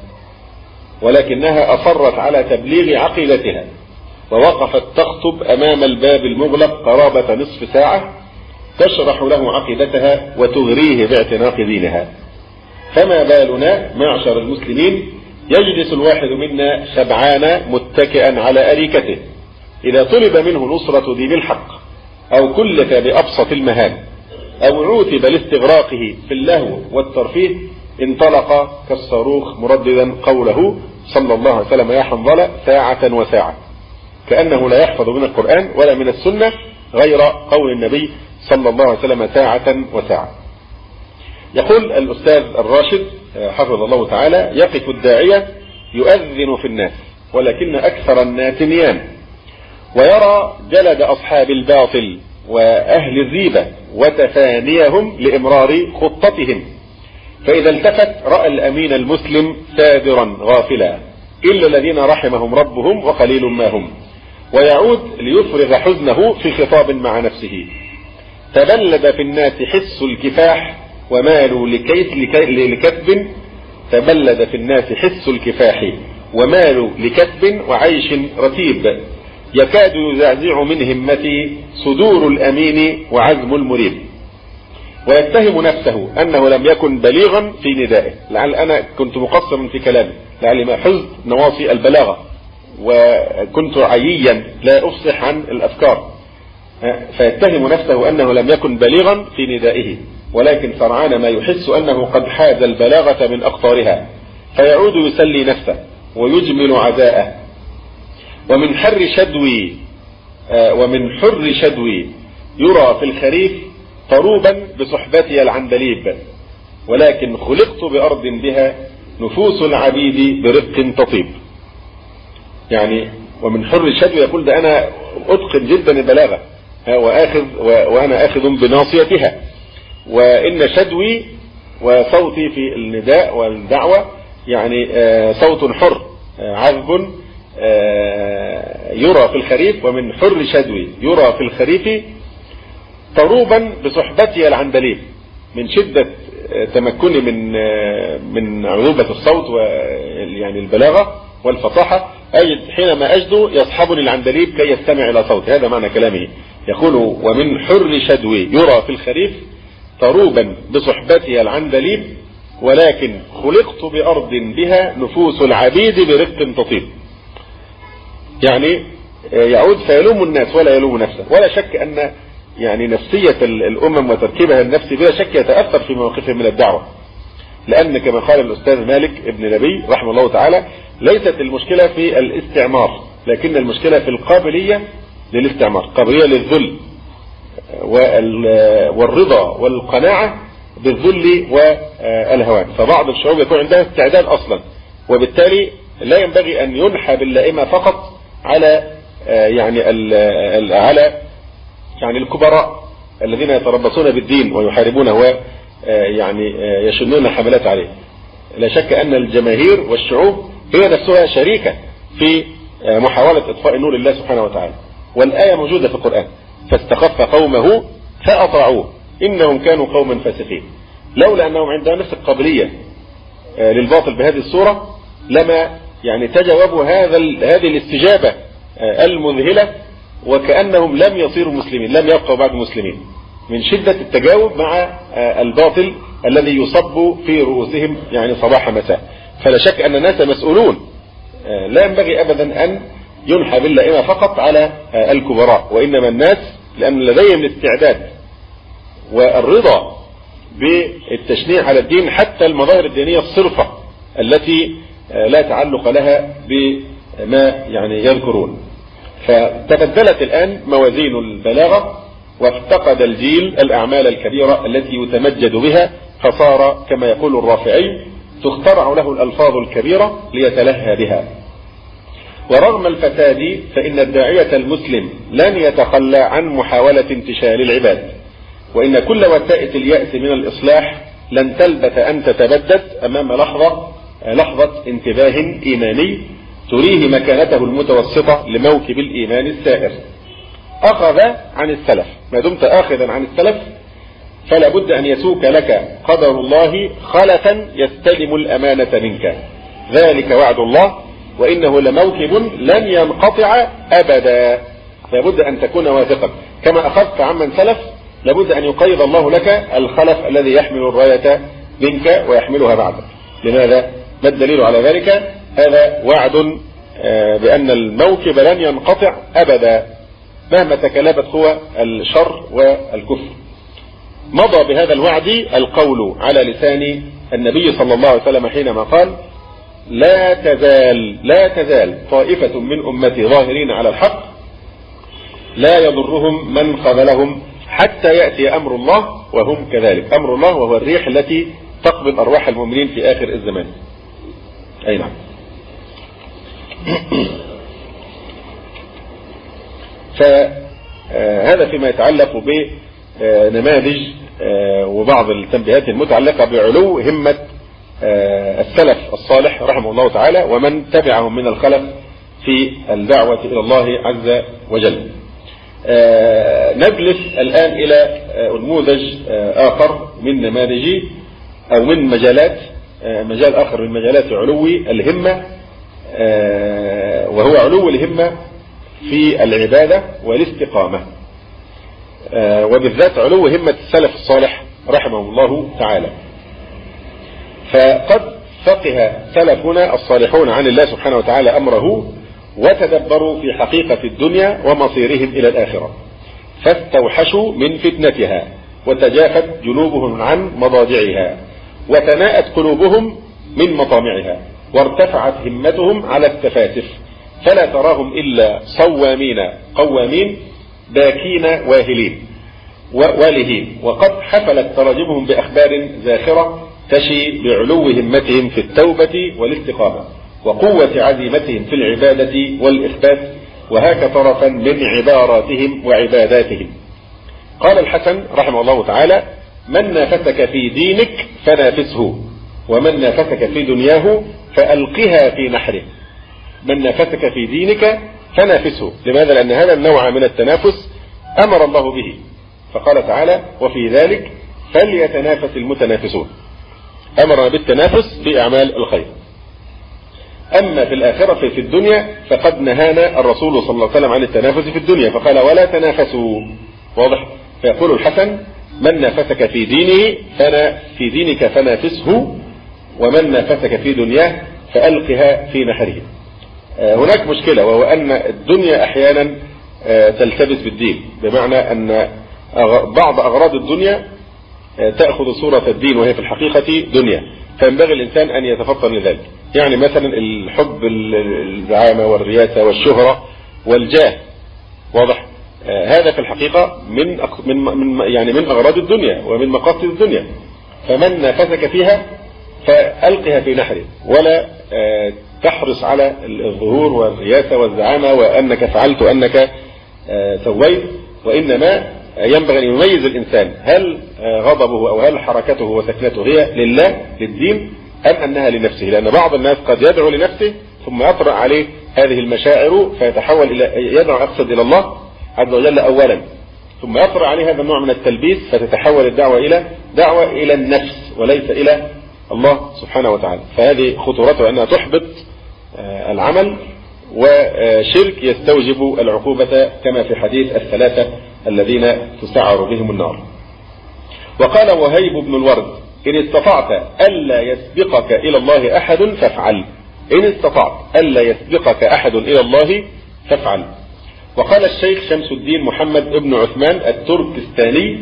ولكنها أصرت على تبليغ عقيدتها، ووقفت تخطب أمام الباب المغلق قرابة نصف ساعة تشرح له عقيدتها وتغريه باعتناق دينها. فما بالنا معشر المسلمين يجلس الواحد منا شبعان متكئا على أريكته إذا طلب منه نصرة دين الحق أو كلف بأبسط المهام أو عوتب لاستغراقه في اللهو والترفيه انطلق كالصاروخ مرددا قوله صلى الله عليه وسلم: يا حنظلة ساعة وساعة، كأنه لا يحفظ من القرآن ولا من السنة غير قول النبي صلى الله عليه وسلم: ساعة وساعة. يقول الأستاذ الراشد حفظه الله تعالى: يقف الداعية يؤذن في الناس ولكن أكثر الناس نيام، ويرى جلد أصحاب الباطل وأهل الريبة وتفانيهم لإمرار خطتهم، فإذا التفت رأى الأمين المسلم سادرا غافلا إلا الذين رحمهم ربهم وقليل ما هم، ويعود ليفرغ حزنه في خطاب مع نفسه: تبلد في الناس حس الكفاح ومالوا لكسب تبلد في الناس حس الكفاح ومالوا لكسب وعيش رتيب، يكاد يزعزع من همتي صدور الأمين وعزم المريب. ويتهم نفسه أنه لم يكن بليغا في ندائه، لعل أنا كنت مقصرا في كلامي، لعلي ما حفظت نواصي البلاغة وكنت عييا لا أفصح عن الأفكار، فيتهم نفسه أنه لم يكن بليغا في ندائه، ولكن سرعان ما يحس أنه قد حاز البلاغة من أقطارها، فيعود يسلي نفسه ويجمل عداءه. ومن حر شدوي يرى في الخريف طروبا بصحبتي العندليب، ولكن خلقت بأرض بها نفوس العبيد برق تطيب. يعني ومن حر الشدوي يقول ده أنا أتقن جدا البلاغة وأنا آخذ بناصيتها، وإن شدوي وصوتي في النداء والدعوة يعني صوت حر عذب يرى في الخريف. ومن حر شدوي يرى في الخريف طروبا بصحبتي العندليب، من شدة تمكني من عذوبة الصوت ويعني البلاغة والفصاحة أجد حينما أجد يصحبني العندليب كي يستمع إلى صوتي. هذا معنى كلامه، يقول: ومن حر شدوي يرى في الخريف طروبا بصحبتي العندليب، ولكن خلقت بأرض بها نفوس العبيد برق تطيب. يعني يعود فيلوم الناس ولا يلوم نفسه. ولا شك أن يعني نفسية الأمم وتركيبها النفسي بلا شك يتأثر في مواقفهم من الدعوة، لأن كما قال الأستاذ مالك ابن نبي رحمه الله تعالى: ليست المشكلة في الاستعمار، لكن المشكلة في القابلية للاستعمار، قابلية للذل والرضا والقناعة بالذل والهوان. فبعض الشعوب يكون عندها استعداد أصلا، وبالتالي لا ينبغي أن ينحى باللائمة فقط على يعني الكبراء الذين يتربصون بالدين ويحاربونه ويعني يشنون حملات عليه. لا شك أن الجماهير والشعوب هي نفسها شريكة في محاولة إطفاء نور الله سبحانه وتعالى. والآية موجودة في القرآن: فاستخف قومه فأطاعوه إنهم كانوا قوما فاسقين. لولا أنهم عندهم نفس القابلية للباطل بهذه الصورة لما يعني تجاوبوا هذه الاستجابة المذهلة، وكأنهم لم يصيروا مسلمين، لم يبقوا بعد مسلمين من شدة التجاوب مع الباطل الذي يصب في رؤوسهم يعني صباح مساء. فلا شك أن الناس مسؤولون، لا ينبغي أبدا أن ينحى باللائمة فقط على الكبراء، وإنما الناس لأن لديهم الاستعداد والرضا بالتشنيع على الدين، حتى المظاهر الدينية الصرفة التي لا تعلق لها بما يعني يذكرون. فتبدلت الآن موازين البلاغة، وافتقد الجيل الأعمال الكبيرة التي يتمجد بها فصار كما يقول الرافعي تخترع له الألفاظ الكبيرة ليتلهى بها. ورغم الفساد فإن الداعية المسلم لن يتخلى عن محاولة انتشال العباد، وإن كل وسائل اليأس من الإصلاح لن تلبث أن تتبدد أمام لحظة انتباه إيماني تريه مكانته المتوسطة لموكب الإيمان السائر. أخذ عن السلف، ما دمت آخذا عن السلف فلا بد أن يسوك لك قدر الله خلفا يستلم الأمانة منك، ذلك وعد الله وإنه لموكب لن ينقطع أبدا. لابد أن تكون واثقا، كما أخذت عمن سلف لابد أن يقيض الله لك الخلف الذي يحمل الراية منك ويحملها بعدك. لماذا؟ ما الدليل على ذلك؟ هذا وعد بأن الموكب لن ينقطع أبدا مهما تكالبت قوى الشر والكفر. مضى بهذا الوعد القول على لسان النبي صلى الله عليه وسلم حينما قال: لا تزال طائفة من أمتي ظاهرين على الحق لا يضرهم من خذلهم حتى يأتي أمر الله وهم كذلك. أمر الله وهو الريح التي تقبض أرواح المؤمنين في آخر الزمان. أي نعم. فهذا فيما يتعلق بنماذج وبعض التنبيهات المتعلقة بعلو همة السلف الصالح رحمه الله تعالى ومن تبعهم من الخلف في الدعوة إلى الله عز وجل. نجلس الآن إلى نموذج آخر من نماذج أو من مجال آخر من مجالات علو الهمة، وهو علو الهمة في العبادة والاستقامة، وبالذات علو همة السلف الصالح رحمه الله تعالى. فقد فقه سلفنا الصالحون عن الله سبحانه وتعالى أمره وتدبروا في حقيقة الدنيا ومصيرهم إلى الآخرة، فاستوحشوا من فتنتها وتجافت جنوبهم عن مضاجعها وتناءت قلوبهم من مطامعها وارتفعت همتهم على التفاتف، فلا تراهم إلا صوامين قوامين باكين والهين، وقد حفلت تراجمهم بأخبار زاخرة تشي بعلو همتهم في التوبة والاستقامة وقوة عزيمتهم في العبادة والإخبات، وهاك طرفا من عباراتهم وعباداتهم. قال الحسن رحمه الله تعالى: من نافسك في دينك فنافسه، ومن نافسك في دنياه فألقها في نحره. من نافسك في دينك فنافسه. لماذا؟ لأن هذا النوع من التنافس أمر الله به، فقال تعالى: وفي ذلك فليتنافس المتنافسون. أمر بالتنافس في أعمال الخير. أما في الآخرة في الدنيا فقد نهانا الرسول صلى الله عليه وسلم عن التنافس في الدنيا، فقال: ولا تنافسوا. واضح؟ فيقول الحسن: من نافسك في دينه في دينك فنافسه، ومن نافسك في دنياه فألقها في نحره. هناك مشكلة، وهو أن الدنيا أحيانا تلتبس بالدين، بمعنى أن بعض أغراض الدنيا تأخذ صورة الدين وهي في الحقيقة دنيا، فينبغي الإنسان أن يتفطن لذلك. يعني مثلا الحب الزعامة والرياسة والشهرة والجاه، واضح؟ هذا في الحقيقة من أغراض الدنيا ومن مقاصد الدنيا. فمن نافسك فيها فألقها في نحره، ولا تحرص على الظهور والرياسة والزعامة وأنك فعلت وأنك سويت، وإنما ينبغي أن يميز الإنسان هل غضبه أو هل حركته وسكنته هي لله للدين أم أنها لنفسه. لأن بعض الناس قد يدعو لنفسه ثم يطرأ عليه هذه المشاعر فيتحول يدعو أقصد إلى الله عز وجل أولا، ثم يطرأ عليه هذا النوع من التلبيس فتتحول الدعوة إلى النفس وليس إلى الله سبحانه وتعالى. فهذه خطورتها أنها تحبط العمل، وشرك يستوجب العقوبة كما في حديث الثلاثة الذين تسعر بهم النار. وقال وهيب بن الورد: إن استطعت ألا يسبقك إلى الله أحد فافعل. إن استطعت ألا يسبقك أحد إلى الله فافعل. وقال الشيخ شمس الدين محمد بن عثمان التركستاني،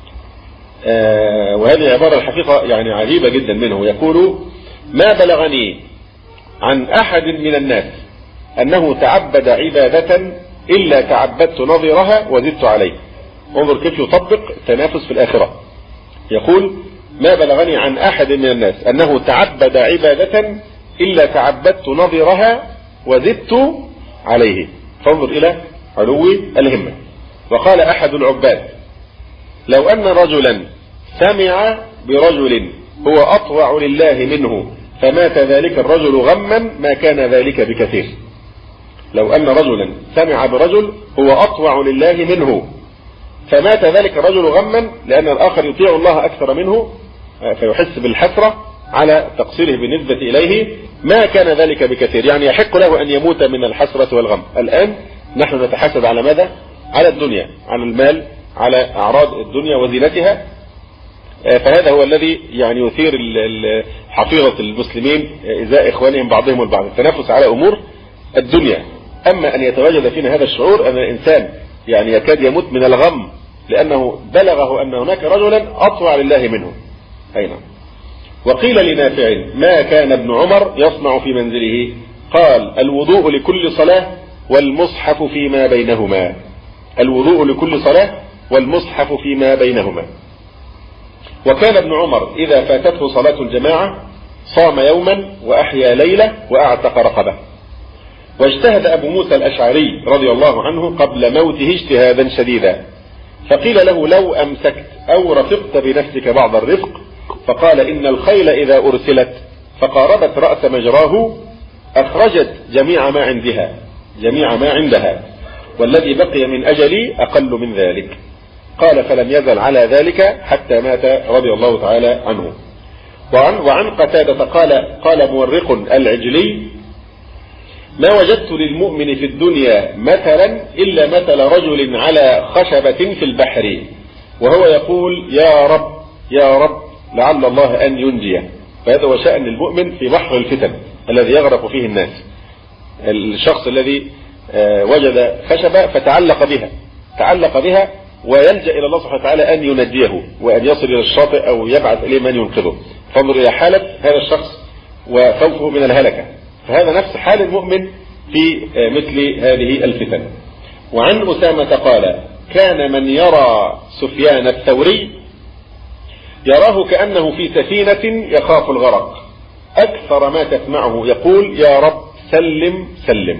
وهذه عبارة الحقيقة يعني عجيبة جدا منه، يقول: ما بلغني عن أحد من الناس أنه تعبد عبادة إلا تعبدت نظيرها وزدت عليه. انظر كيف يطبق التنافس في الآخرة. يقول: ما بلغني عن أحد من الناس أنه تعبد عبادة إلا تعبدت نظرها وزدت عليه. فانظر إلى علو الهمة. وقال أحد العباد: لو أن رجلا سمع برجل هو أطوع لله منه فمات ذلك الرجل غما ما كان ذلك بكثير. لو أن رجلا سمع برجل هو أطوع لله منه فمات ذلك الرجل غما، لأن الآخر يطيع الله أكثر منه فيحس بالحسرة على تقصيره بالنسبة إليه، ما كان ذلك بكثير، يعني يحق له أن يموت من الحسرة والغم. الآن نحن نتحسد على ماذا؟ على الدنيا، على المال، على أعراض الدنيا وزينتها. فهذا هو الذي يعني يثير حفيظة المسلمين إزاء إخوانهم بعضهم البعض، التنافس على أمور الدنيا. أما أن يتواجد فينا هذا الشعور أن الإنسان يعني يكاد يموت من الغم لأنه بلغه أن هناك رجلا أطوع لله منه. أين؟ وقيل لنافع: ما كان ابن عمر يصنع في منزله؟ قال: الوضوء لكل صلاة والمصحف فيما بينهما. الوضوء لكل صلاة والمصحف فيما بينهما. وكان ابن عمر إذا فاتته صلاة الجماعة صام يوما وأحيا ليلة وأعتق رقبة. واجتهد أبو موسى الأشعري رضي الله عنه قبل موته اجتهادا شديدا، فقيل له: لو أمسكت أو رفقت بنفسك بعض الرفق. فقال: إن الخيل إذا أرسلت فقاربت رأس مجراه أخرجت جميع ما عندها، والذي بقي من أجلي أقل من ذلك. قال: فلم يزل على ذلك حتى مات رضي الله تعالى عنه. وعن قتادة قال مورق العجلي: ما وجدت للمؤمن في الدنيا مثلا إلا مثل رجل على خشبة في البحر وهو يقول: يا رب يا رب لعل الله أن ينجيه. فهذا هو شأن المؤمن في بحر الفتن الذي يغرق فيه الناس. الشخص الذي وجد خشبة فتعلق بها ويلجأ إلى الله سبحانه وتعالى أن ينجيه وأن يصل إلى الشاطئ أو يبعث إليه من ينقذه. فانظر إلى حالة هذا الشخص وخوفه من الهلكة. فهذا نفس حال المؤمن في مثل هذه الفتن. وعن أسامة قال: كان من يرى سفيان الثوري يراه كأنه في سفينة يخاف الغرق، أكثر ما تسمعه يقول: يا رب سلم سلم.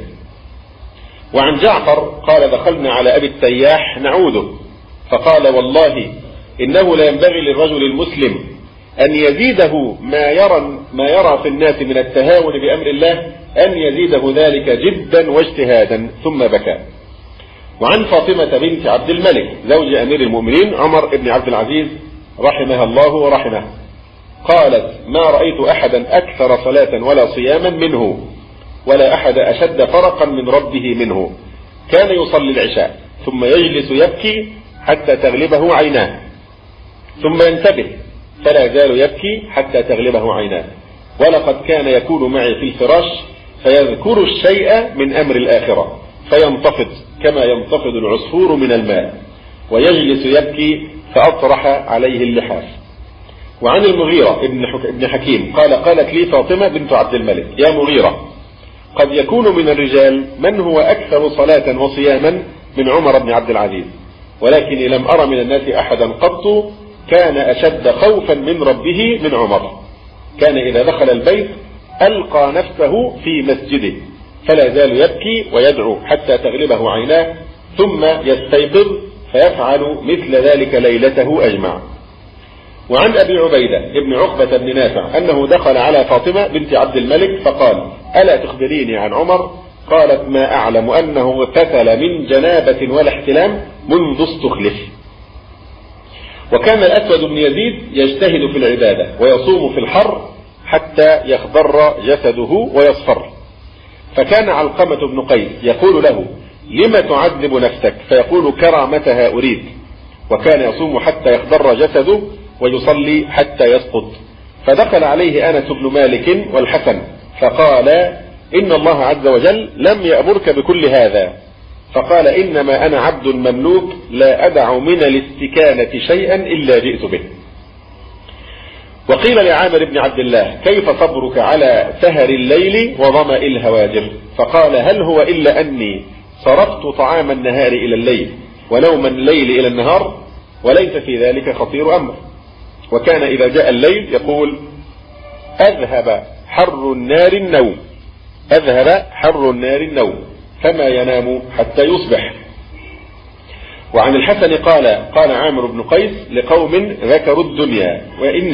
وعن جعفر قال: دخلنا على أبي التياح نعوده فقال: والله إنه لا ينبغي للرجل المسلم أن يزيده ما يرى في الناس من التهاون بأمر الله أن يزيده ذلك جدا واجتهادا، ثم بكى. وعن فاطمة بنت عبد الملك زوج أمير المؤمنين عمر بن عبد العزيز رحمها الله ورحمه قالت: ما رأيت أحدا أكثر صلاة ولا صياما منه، ولا أحد أشد فرقا من ربه منه. كان يصلي العشاء ثم يجلس يبكي حتى تغلبه عيناه، ثم ينتبه فلا يزال يبكي حتى تغلبه عيناه. ولقد كان يكون معي في الفراش فيذكر الشيء من أمر الآخرة فينتفض كما ينتفض العصفور من الماء، ويجلس يبكي فأطرح عليه اللحاف. وعن المغيرة ابن حكيم قالت لي فاطمة بنت عبد الملك: يا مغيرة، قد يكون من الرجال من هو أكثر صلاة وصياما من عمر بن عبد العزيز، ولكني لم أرى من الناس أحدا قط كان أشد خوفا من ربه من عمر. كان إذا دخل البيت ألقى نفسه في مسجده فلا يزال يبكي ويدعو حتى تغلبه عيناه، ثم يستيقظ فيفعل مثل ذلك ليلته أجمع. وعن أبي عبيدة ابن عقبة بن نافع أنه دخل على فاطمة بنت عبد الملك فقال: ألا تخبريني عن عمر؟ قالت: ما أعلم أنه اغتسل من جنابة ولا احتلام منذ استخلف. وكان الأسود بن يزيد يجتهد في العبادة ويصوم في الحر حتى يخضر جسده ويصفر، فكان علقمة بن قيس يقول له: لم تعذب نفسك؟ فيقول: كرامتها أريد. وكان يصوم حتى يخضر جسده ويصلي حتى يسقط. فدخل عليه أنس بن مالك والحسن فقال: إن الله عز وجل لم يأمرك بكل هذا. فقال: إنما أنا عبد مملوك لا أدع من الاستكانة شيئا إلا جئت به. وقيل لعامر بن عبد الله: كيف صبرك على سهر الليل وظمأ الهواجر؟ فقال: هل هو إلا أني صرفت طعام النهار إلى الليل ونوم الليل إلى النهار، وليس في ذلك خطير أمر. وكان إذا جاء الليل يقول أذهب حر النار النوم، أذهب حر النار النوم، فما ينام حتى يصبح. وعن الحسن قال عامر بن قيس لقوم ذكروا الدنيا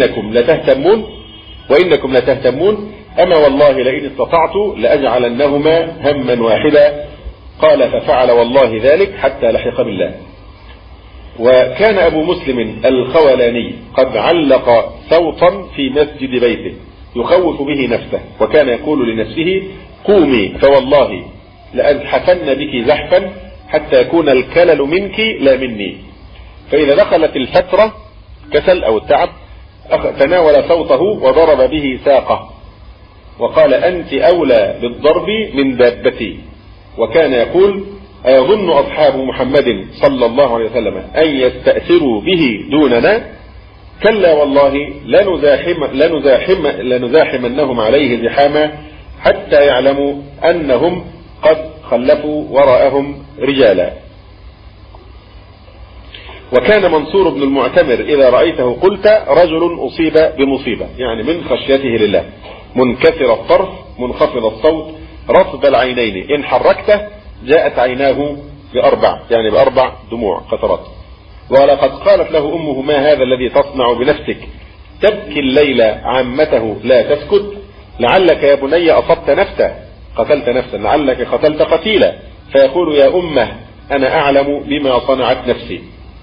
وإنكم لتهتمون أما والله لئن استطعت لأجعلنهما هما واحدا. قال ففعل والله ذلك حتى لحق بالله. وكان أبو مسلم الخولاني قد علق صوتا في مسجد بيته يخوف به نفسه، وكان يقول لنفسه قومي فوالله لأزحفن بك زحفا حتى يكون الكلل منك لا مني. فإذا دخلت الفترة كسل أو التعب تناول صوته وضرب به ساقه وقال أنت أولى بالضرب من دابتي. وكان يقول أيظن أصحاب محمد صلى الله عليه وسلم أن يستأثروا به دوننا؟ كلا والله لنزاحمنهم عليه زحاما حتى يعلموا أنهم قد خلفوا وراءهم رجالا. وكان منصور بن المعتمر إذا رأيته قلت رجل أصيب بمصيبة، يعني من خشيته لله، منكسر الطرف منخفض الصوت رطب العينين، إن حركته جاءت عيناه بأربع دموع قطرات. ولقد قالت له أمه ما هذا الذي تصنع بنفسك؟ تبكي الليل عامته لا تسكت، لعلك يا بني أصبت نفسه قتلت نفسا، لعلك قتلت قتيلا. فيقول يا أمه أنا أعلم بما صنعت نفسي.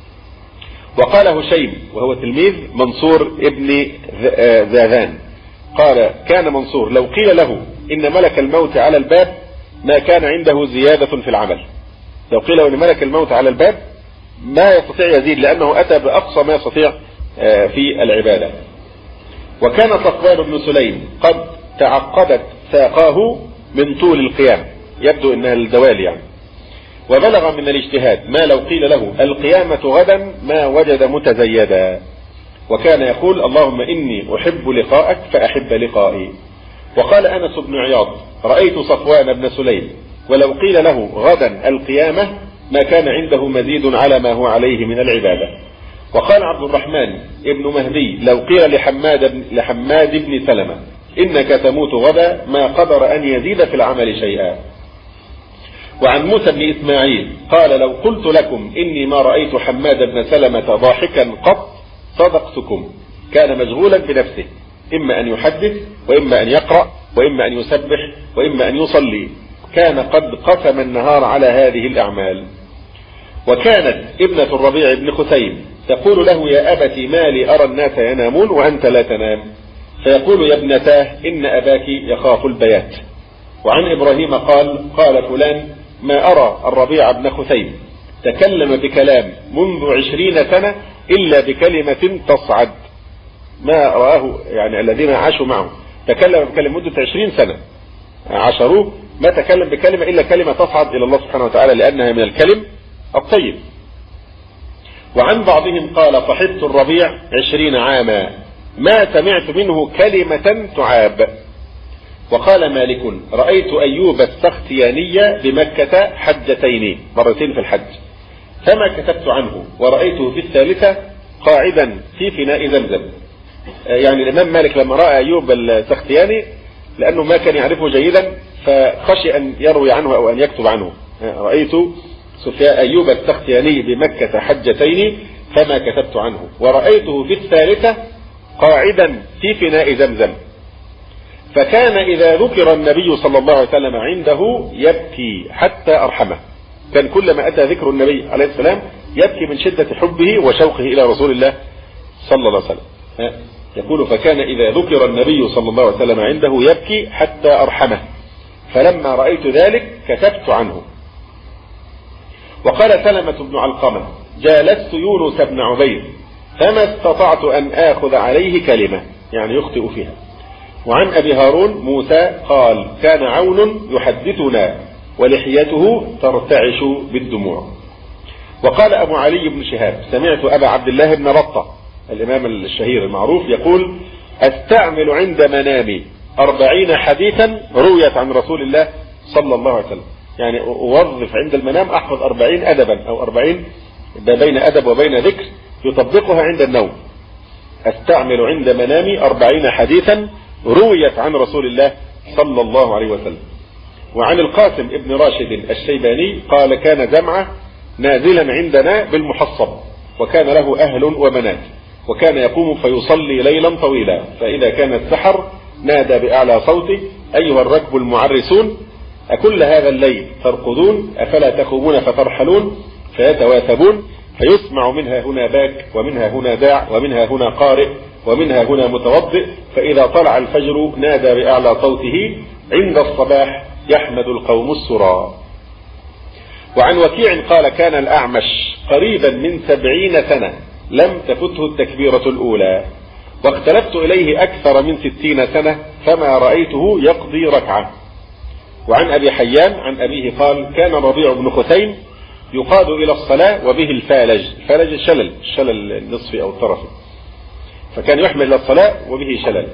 وقال هشيم وهو تلميذ منصور ابن ذاذان قال كان منصور لو قيل له إن ملك الموت على الباب ما كان عنده زيادة في العمل. لو قيل له إن ملك الموت على الباب ما يستطيع يزيد، لأنه أتى بأقصى ما يستطيع في العبادة. وكان صفوان بن سليم قد تعقدت ساقاه من طول القيام، يبدو أنها الدوال يعني، وبلغ من الاجتهاد ما لو قيل له القيامة غدا ما وجد متزيدا. وكان يقول اللهم إني أحب لقاءك فأحب لقائي. وقال أنس بن عياض رأيت صفوان بن سليم ولو قيل له غدا القيامة ما كان عنده مزيد على ما هو عليه من العبادة. وقال عبد الرحمن ابن مهدي لو قيل لحماد بن سلمة إنك تموت غدا ما قدر أن يزيد في العمل شيئا. وعن موسى بن إسماعيل قال لو قلت لكم إني ما رأيت حماد بن سلمة ضاحكا قط صدقتكم، كان مشغولا بنفسه، إما أن يحدث وإما أن يقرأ وإما أن يسبح وإما أن يصلي، كان قد قسم النهار على هذه الأعمال. وكانت ابنة الربيع بن خثيم تقول له يا أبت ما لي أرى الناس ينامون وأنت لا تنام؟ فيقول يا ابنتاه إن أباك يخاف البيات. وعن إبراهيم قال فلان ما أرى الربيع بن خثيم تكلم بكلام منذ 20 سنة إلا بكلمة تصعد، ما رآه يعني الذين عاشوا معه تكلم بكلمة مدة 20 سنة عاشروه ما تكلم بكلمة إلا كلمة تصعد إلى الله سبحانه وتعالى لأنها من الكلم الطيب. وعن بعضهم قال صحبت الربيع 20 عاما ما سمعت منه كلمة تعاب. وقال مالك رأيت أيوب السختياني بمكة حجتين، مرتين في الحج، فما كتبت عنه، ورأيته في الثالثة قاعدا في فناء زمزم. يعني الإمام مالك لما رأى أيوب السختياني لأنه ما كان يعرفه جيدا فخشي أن يروي عنه أو أن يكتب عنه. رأيت أيوب السختياني بمكة حجتين فما كتبت عنه، ورأيته في الثالثة قاعدا في فناء زمزم. فكان إذا ذكر النبي صلى الله عليه وسلم عنده يبكي حتى أرحمه، كان كلما أتى ذكر النبي عليه السلام يبكي من شدة حبه وشوقه إلى رسول الله صلى الله عليه وسلم. يقول فكان إذا ذكر النبي صلى الله عليه وسلم عنده يبكي حتى أرحمه، فلما رأيت ذلك كتبت عنه. وقال سلمة بن علقمة جالست يونس بن عبيد فما استطعت أن آخذ عليه كلمة، يعني يخطئ فيها. وعن أبي هارون موسى قال كان عون يحدثنا ولحيته ترتعش بالدموع. وقال أبو علي بن شهاب سمعت أبا عبد الله بن بطة الإمام الشهير المعروف يقول أستعمل عند منامي 40 حديثا رويت عن رسول الله صلى الله عليه وسلم، يعني أوظف عند المنام أحفظ 40 أدبا أو 40 بين أدب وبين ذكر يطبقها عند النوم. أستعمل عند منامي 40 حديثا رويت عن رسول الله صلى الله عليه وسلم. وعن القاسم ابن راشد الشيباني قال كان جمعة نازلا عندنا بالمحصب، وكان له أهل وبنات، وكان يقوم فيصلي ليلا طويلا، فإذا كان السحر نادى بأعلى صوته أيها الركب المعرسون أكل هذا الليل ترقدون أفلا تخومون فترحلون، فيتواثبون فيسمع منها هنا باك ومنها هنا داع ومنها هنا قارئ ومنها هنا متوضئ، فإذا طلع الفجر نادى بأعلى صوته عند الصباح يحمد القوم السرى. وعن وكيع قال كان الأعمش قريبا من 70 سنة لم تفته التكبيرة الأولى، واختلفت إليه أكثر من 60 سنة فما رأيته يقضي ركعة. وعن أبي حيان عن أبيه قال كان ربيع بن خثيم يقاد إلى الصلاة وبه الفالج، الفالج الشلل النصفي أو الطرفي، فكان يحمل إلى الصلاة وبه شلل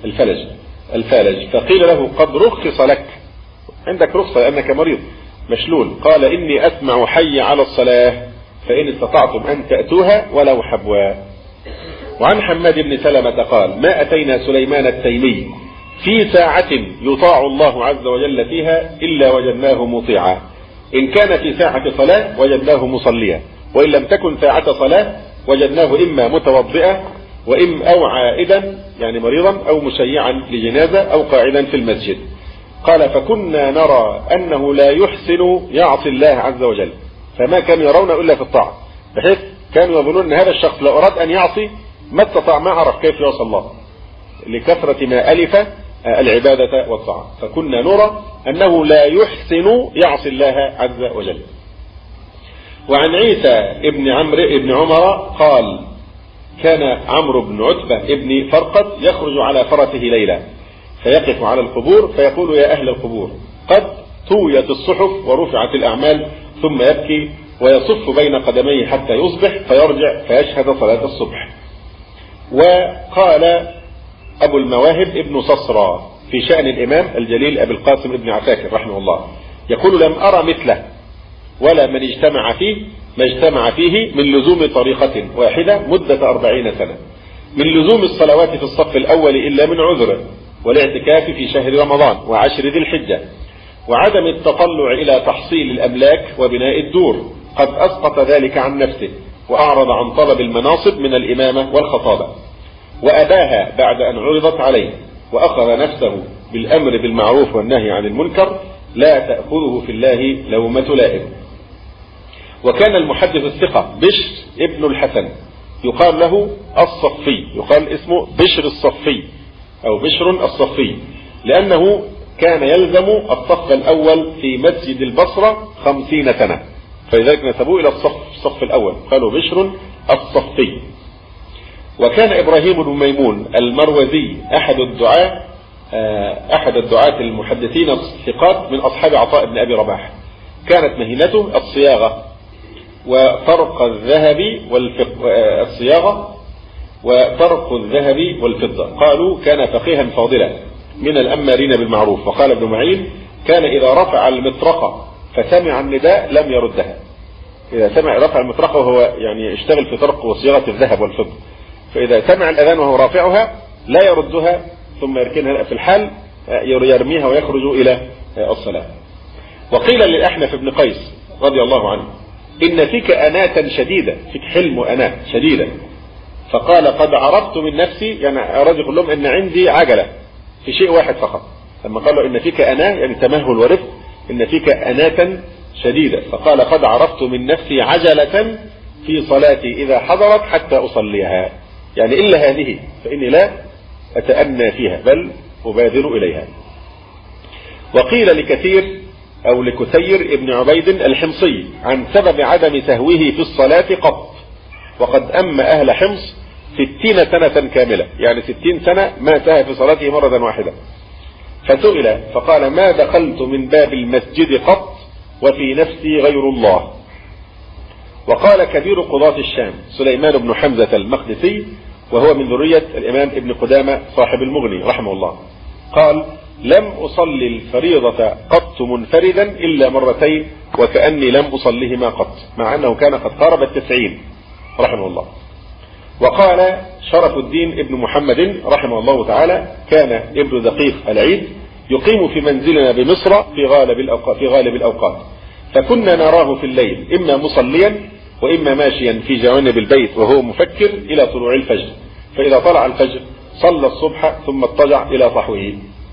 الفالج، فقيل له قد رخص لك، عندك رخصة لأنك مريض مشلول، قال إني أسمع حي على الصلاة فإن استطعتم أن تأتوها ولو حبوا. وعن حماد بن سلمة قال ما أتينا سليمان التيمي في ساعة يطاع الله عز وجل فيها إلا وجدناه مطيعا، إن كان في ساعة صلاة وجدناه مصليا، وإن لم تكن ساعة صلاة وجدناه إما متوضئا أو عائدا يعني مريضا أو مشيعا لجنازة أو قاعدا في المسجد. قال فكنا نرى أنه لا يحسن يعصي الله عز وجل، فما كانوا يرون إلا في الطاعة، بحيث كانوا يظنون أن هذا الشخص لو أراد أن يعصي ما استطاع، ما عرف كيف يعصي الله لكثرة ما ألف العبادة والطاعة، فكنا نرى أنه لا يحسن يعصي الله عز وجل. وعن عيسى ابن عمرو ابن عمر قال كان عمرو بن عتبة ابن فرقد يخرج على فرسه ليلا فيقف على القبور فيقول يا أهل القبور قد طويت الصحف ورفعت الأعمال، ثم يبكي ويصف بين قدميه حتى يصبح فيرجع فيشهد صلاة الصبح. وقال أبو المواهب ابن صصرى في شأن الإمام الجليل أبي القاسم ابن عساكر رحمه الله يقول لم أرى مثله ولا من ما اجتمع فيه من لزوم طريقة واحدة مدة 40 سنة، من لزوم الصلوات في الصف الأول إلا من عذر، والاعتكاف في شهر رمضان وعشر ذي الحجة، وعدم التطلع إلى تحصيل الأملاك وبناء الدور، قد أسقط ذلك عن نفسه وأعرض عن طلب المناصب من الإمامة والخطابة وأباها بعد أن عرضت عليه، وأخذ نفسه بالأمر بالمعروف والنهي عن المنكر لا تأخذه في الله لومة لائم. وكان المحدث الثقة بشر ابن الحسن يقال له الصفي، يقال اسمه بشر الصفي أو بشر الصفي، لأنه كان يلزم الصف الأول في مسجد البصرة 50 سنة، فلذلك نسبوه إلى الصف الأول قالوا بشر الصفي. وكان إبراهيم بن ميمون المروزي أحد الدعاة المحدثين الثقات من أصحاب عطاء بن أبي رباح، كانت مهنته الصياغة وفرق الذهب والفضة، قالوا كان فقيها فاضلا من الأمارين بالمعروف. وقال ابن معين كان إذا رفع المطرقة فسمع النداء لم يردها، إذا سمع رفع المطرقة وهو يعني يشتغل في طرق وصياغة الذهب والفضة، فإذا سمع الأذان وهو رافعها لا يردها ثم يركنها في الحال يرميها ويخرج إلى الصلاة. وقيل للأحنف بن قيس رضي الله عنه إن فيك أناة شديدة، فيك حلم وأناة شديدة، فقال قد عرفت من نفسي، يعني أراد يقول لهم إن عندي عجلة في شيء واحد فقط، لما قالوا إن فيك أناة يعني تمهل ورفق، إن فيك أناة شديدة، فقال قد عرفت من نفسي عجلة في صلاتي إذا حضرت حتى أصليها، يعني إلا هذه فإني لا أتأنى فيها بل أبادر إليها. وقيل لكثير ابن عبيد الحمصي عن سبب عدم سهوه في الصلاة قط، وقد أم أهل حمص 60 سنة كاملة، يعني 60 سنة ما سهى في صلاته مرة واحدة، فسئل فقال ما دخلت من باب المسجد قط وفي نفسي غير الله. وقال كبير قضاة الشام سليمان بن حمزة المقدسي وهو من ذرية الإمام ابن قدامة صاحب المغني رحمه الله، قال لم أصلي الفريضة قط منفردا إلا مرتين وكأني لم أصليهما قط، مع أنه كان قد قارب 90 رحمه الله. وقال شرف الدين ابن محمد رحمه الله تعالى كان ابن دقيق العيد يقيم في منزلنا بمصر في غالب الأوقات، فكنا نراه في الليل إما مصليا وإما ماشيا في جوانب البيت وهو مفكر إلى طلوع الفجر، فإذا طلع الفجر صلى الصبح ثم اضطجع إلى صحوه.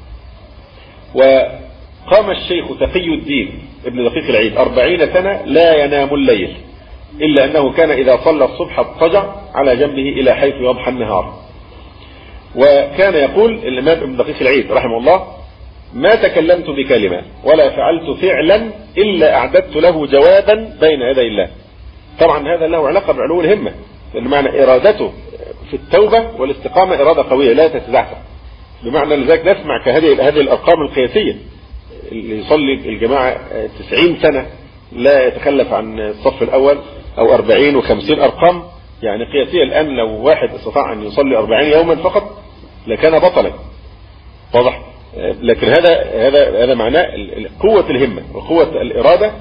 وقام الشيخ تقي الدين ابن دقيق العيد 40 سنة لا ينام الليل، إلا أنه كان إذا صلى الصبح اضطجع على جنبه إلى حيث يضحى النهار. وكان يقول الإمام ابن دقيق العيد رحمه الله: ما تكلمت بكلمة ولا فعلت فعلا إلا أعددت له جوابا بين يدي الله. طبعا هذا له علاقة بعلو الهمة، بمعنى إرادته في التوبة والاستقامة إرادة قوية لا تتزعزع، بمعنى لذلك نسمع هذه الأرقام القياسية. اللي يصلي الجماعة 90 سنة لا يتخلف عن الصف الأول أو 40 و50 أرقام يعني قياسية. الآن لو واحد استطاع أن يصلي 40 يوما فقط لكان بطلا، واضح؟ لكن هذا معناه قوة الهمة وقوة الإرادة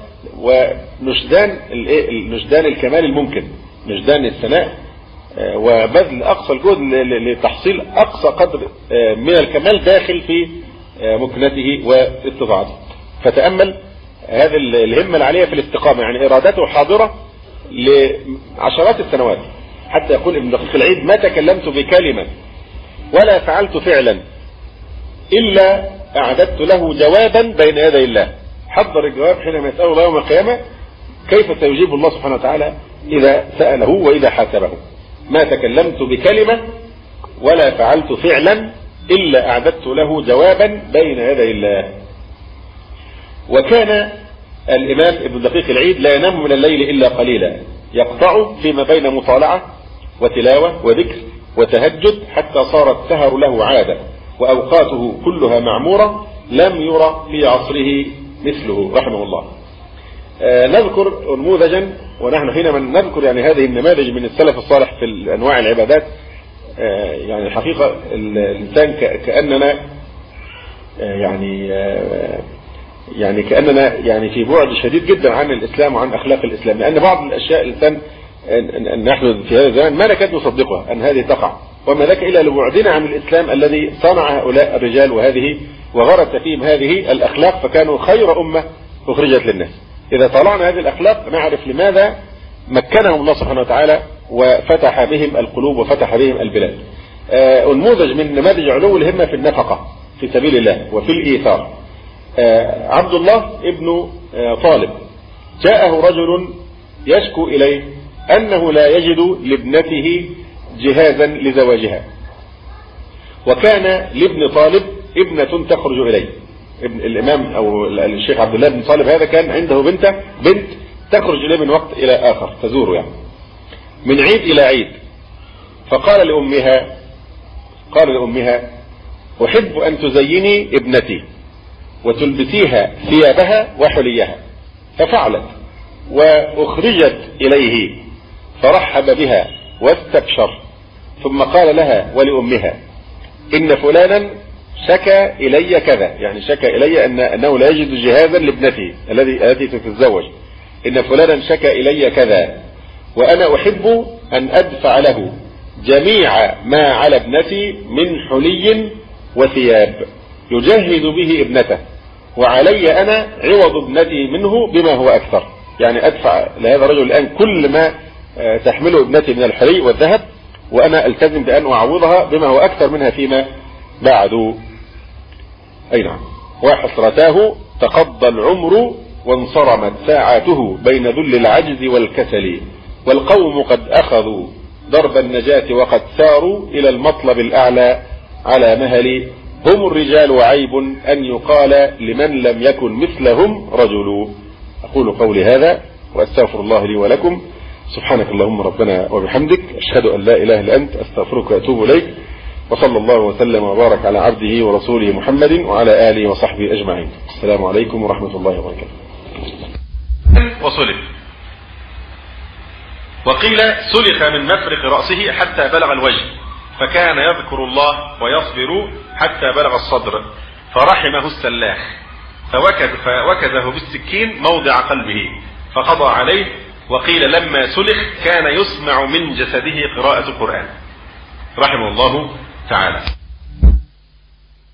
ونجدان الكمال الممكن، نجدان الثناء وبذل أقصى الجهد لتحصيل أقصى قدر من الكمال داخل في مكنته واستطاعته. فتأمل هذه الهمة العالية في الاستقامة، يعني إرادته حاضرة لعشرات السنوات، حتى يقول ابن دقيق العيد: ما تكلمت بكلمة ولا فعلت فعلا إلا أعددت له جوابا بين يدي الله. حضر الجواب حينما يسأله الله يوم القيامة كيف سيجيب الله سبحانه وتعالى إذا سأله وإذا حاسبه. ما تكلمت بكلمة ولا فعلت فعلا إلا أعددت له جوابا بين يدي الله. وكان الإمام ابن دقيق العيد لا ينام من الليل إلا قليلا، يقطع فيما بين مطالعة وتلاوة وذكر وتهجد، حتى صار السهر له عادة وأوقاته كلها معمورة لم يرى في عصره مثله رحمه الله. نذكر نموذجا، ونحن حينما نذكر يعني هذه النماذج من السلف الصالح في أنواع العبادات، يعني الحقيقة الإنسان كأننا يعني كأننا يعني في بعد شديد جدا عن الإسلام وعن أخلاق الإسلام، لأن بعض الأشياء الإنسان نحن في هذا الزمان ما نكاد نصدقها أن هذه تقع، وما ذاك إلا لبعدنا عن الإسلام الذي صنع هؤلاء الرجال وغرس فيهم هذه الأخلاق، فكانوا خير أمة أخرجت للناس. إذا طلعنا هذه الأخلاق نعرف لماذا مكنهم الله سبحانه وتعالى وفتح بهم القلوب وفتح بهم البلاد. نموذج من نماذج علو الهمة في النفقة في سبيل الله وفي الإيثار. عبد الله ابن طالب جاءه رجل يشكو إليه أنه لا يجد لابنته جهازا لزواجها، وكان لابن طالب ابنة تخرج إليه. الإمام أو الشيخ عبد الله بن طالب هذا كان عنده بنت تخرج إليه من وقت إلى آخر تزوره، يعني من عيد إلى عيد. فقال لأمها: أحب أن تزيني ابنتي وتلبسيها ثيابها وحليها. ففعلت وأخرجت إليه فرحب بها واستبشر، ثم قال لها ولأمها: إن فلانا شكى إلي كذا، يعني شكى إلي أنه لا يجد جهازا لابنته التي تتزوج. إن فلانا شكى إلي كذا، وأنا أحب أن أدفع له جميع ما على ابنتي من حلي وثياب يجهز به ابنته، وعلي أنا عوض ابنتي منه بما هو أكثر. يعني أدفع لهذا الرجل الآن كل ما تحمله ابنتي من الحلي والذهب، وأنا ألتزم بأن أعوضها بما هو أكثر منها فيما بعد. أي نعم. وحسرتاه تقضى العمر وانصرمت ساعاته بين ذل العجز والكسل، والقوم قد أخذوا درب النجاة وقد ساروا إلى المطلب الأعلى على مهل. هم الرجال وعيب أن يقال لمن لم يكن مثلهم رجل. أقول قولي هذا وأستغفر الله لي ولكم. سبحانك اللهم ربنا وبحمدك، أشهد أن لا إله إلا أنت، أستغفرك وأتوب إليك. وصلى الله وسلم وبارك على عبده ورسوله محمد وعلى آله وصحبه أجمعين. السلام عليكم ورحمة الله وبركاته. وصلب، وقيل سلخ من مفرق رأسه حتى بلغ الوجه، فكان يذكر الله ويصبر حتى بلغ الصدر، فرحمه السلاخ فوكزه بالسكين موضع قلبه فقضى عليه. وقيل لما سلخ كان يسمع من جسده قراءة القرآن. رحمه الله تعالى.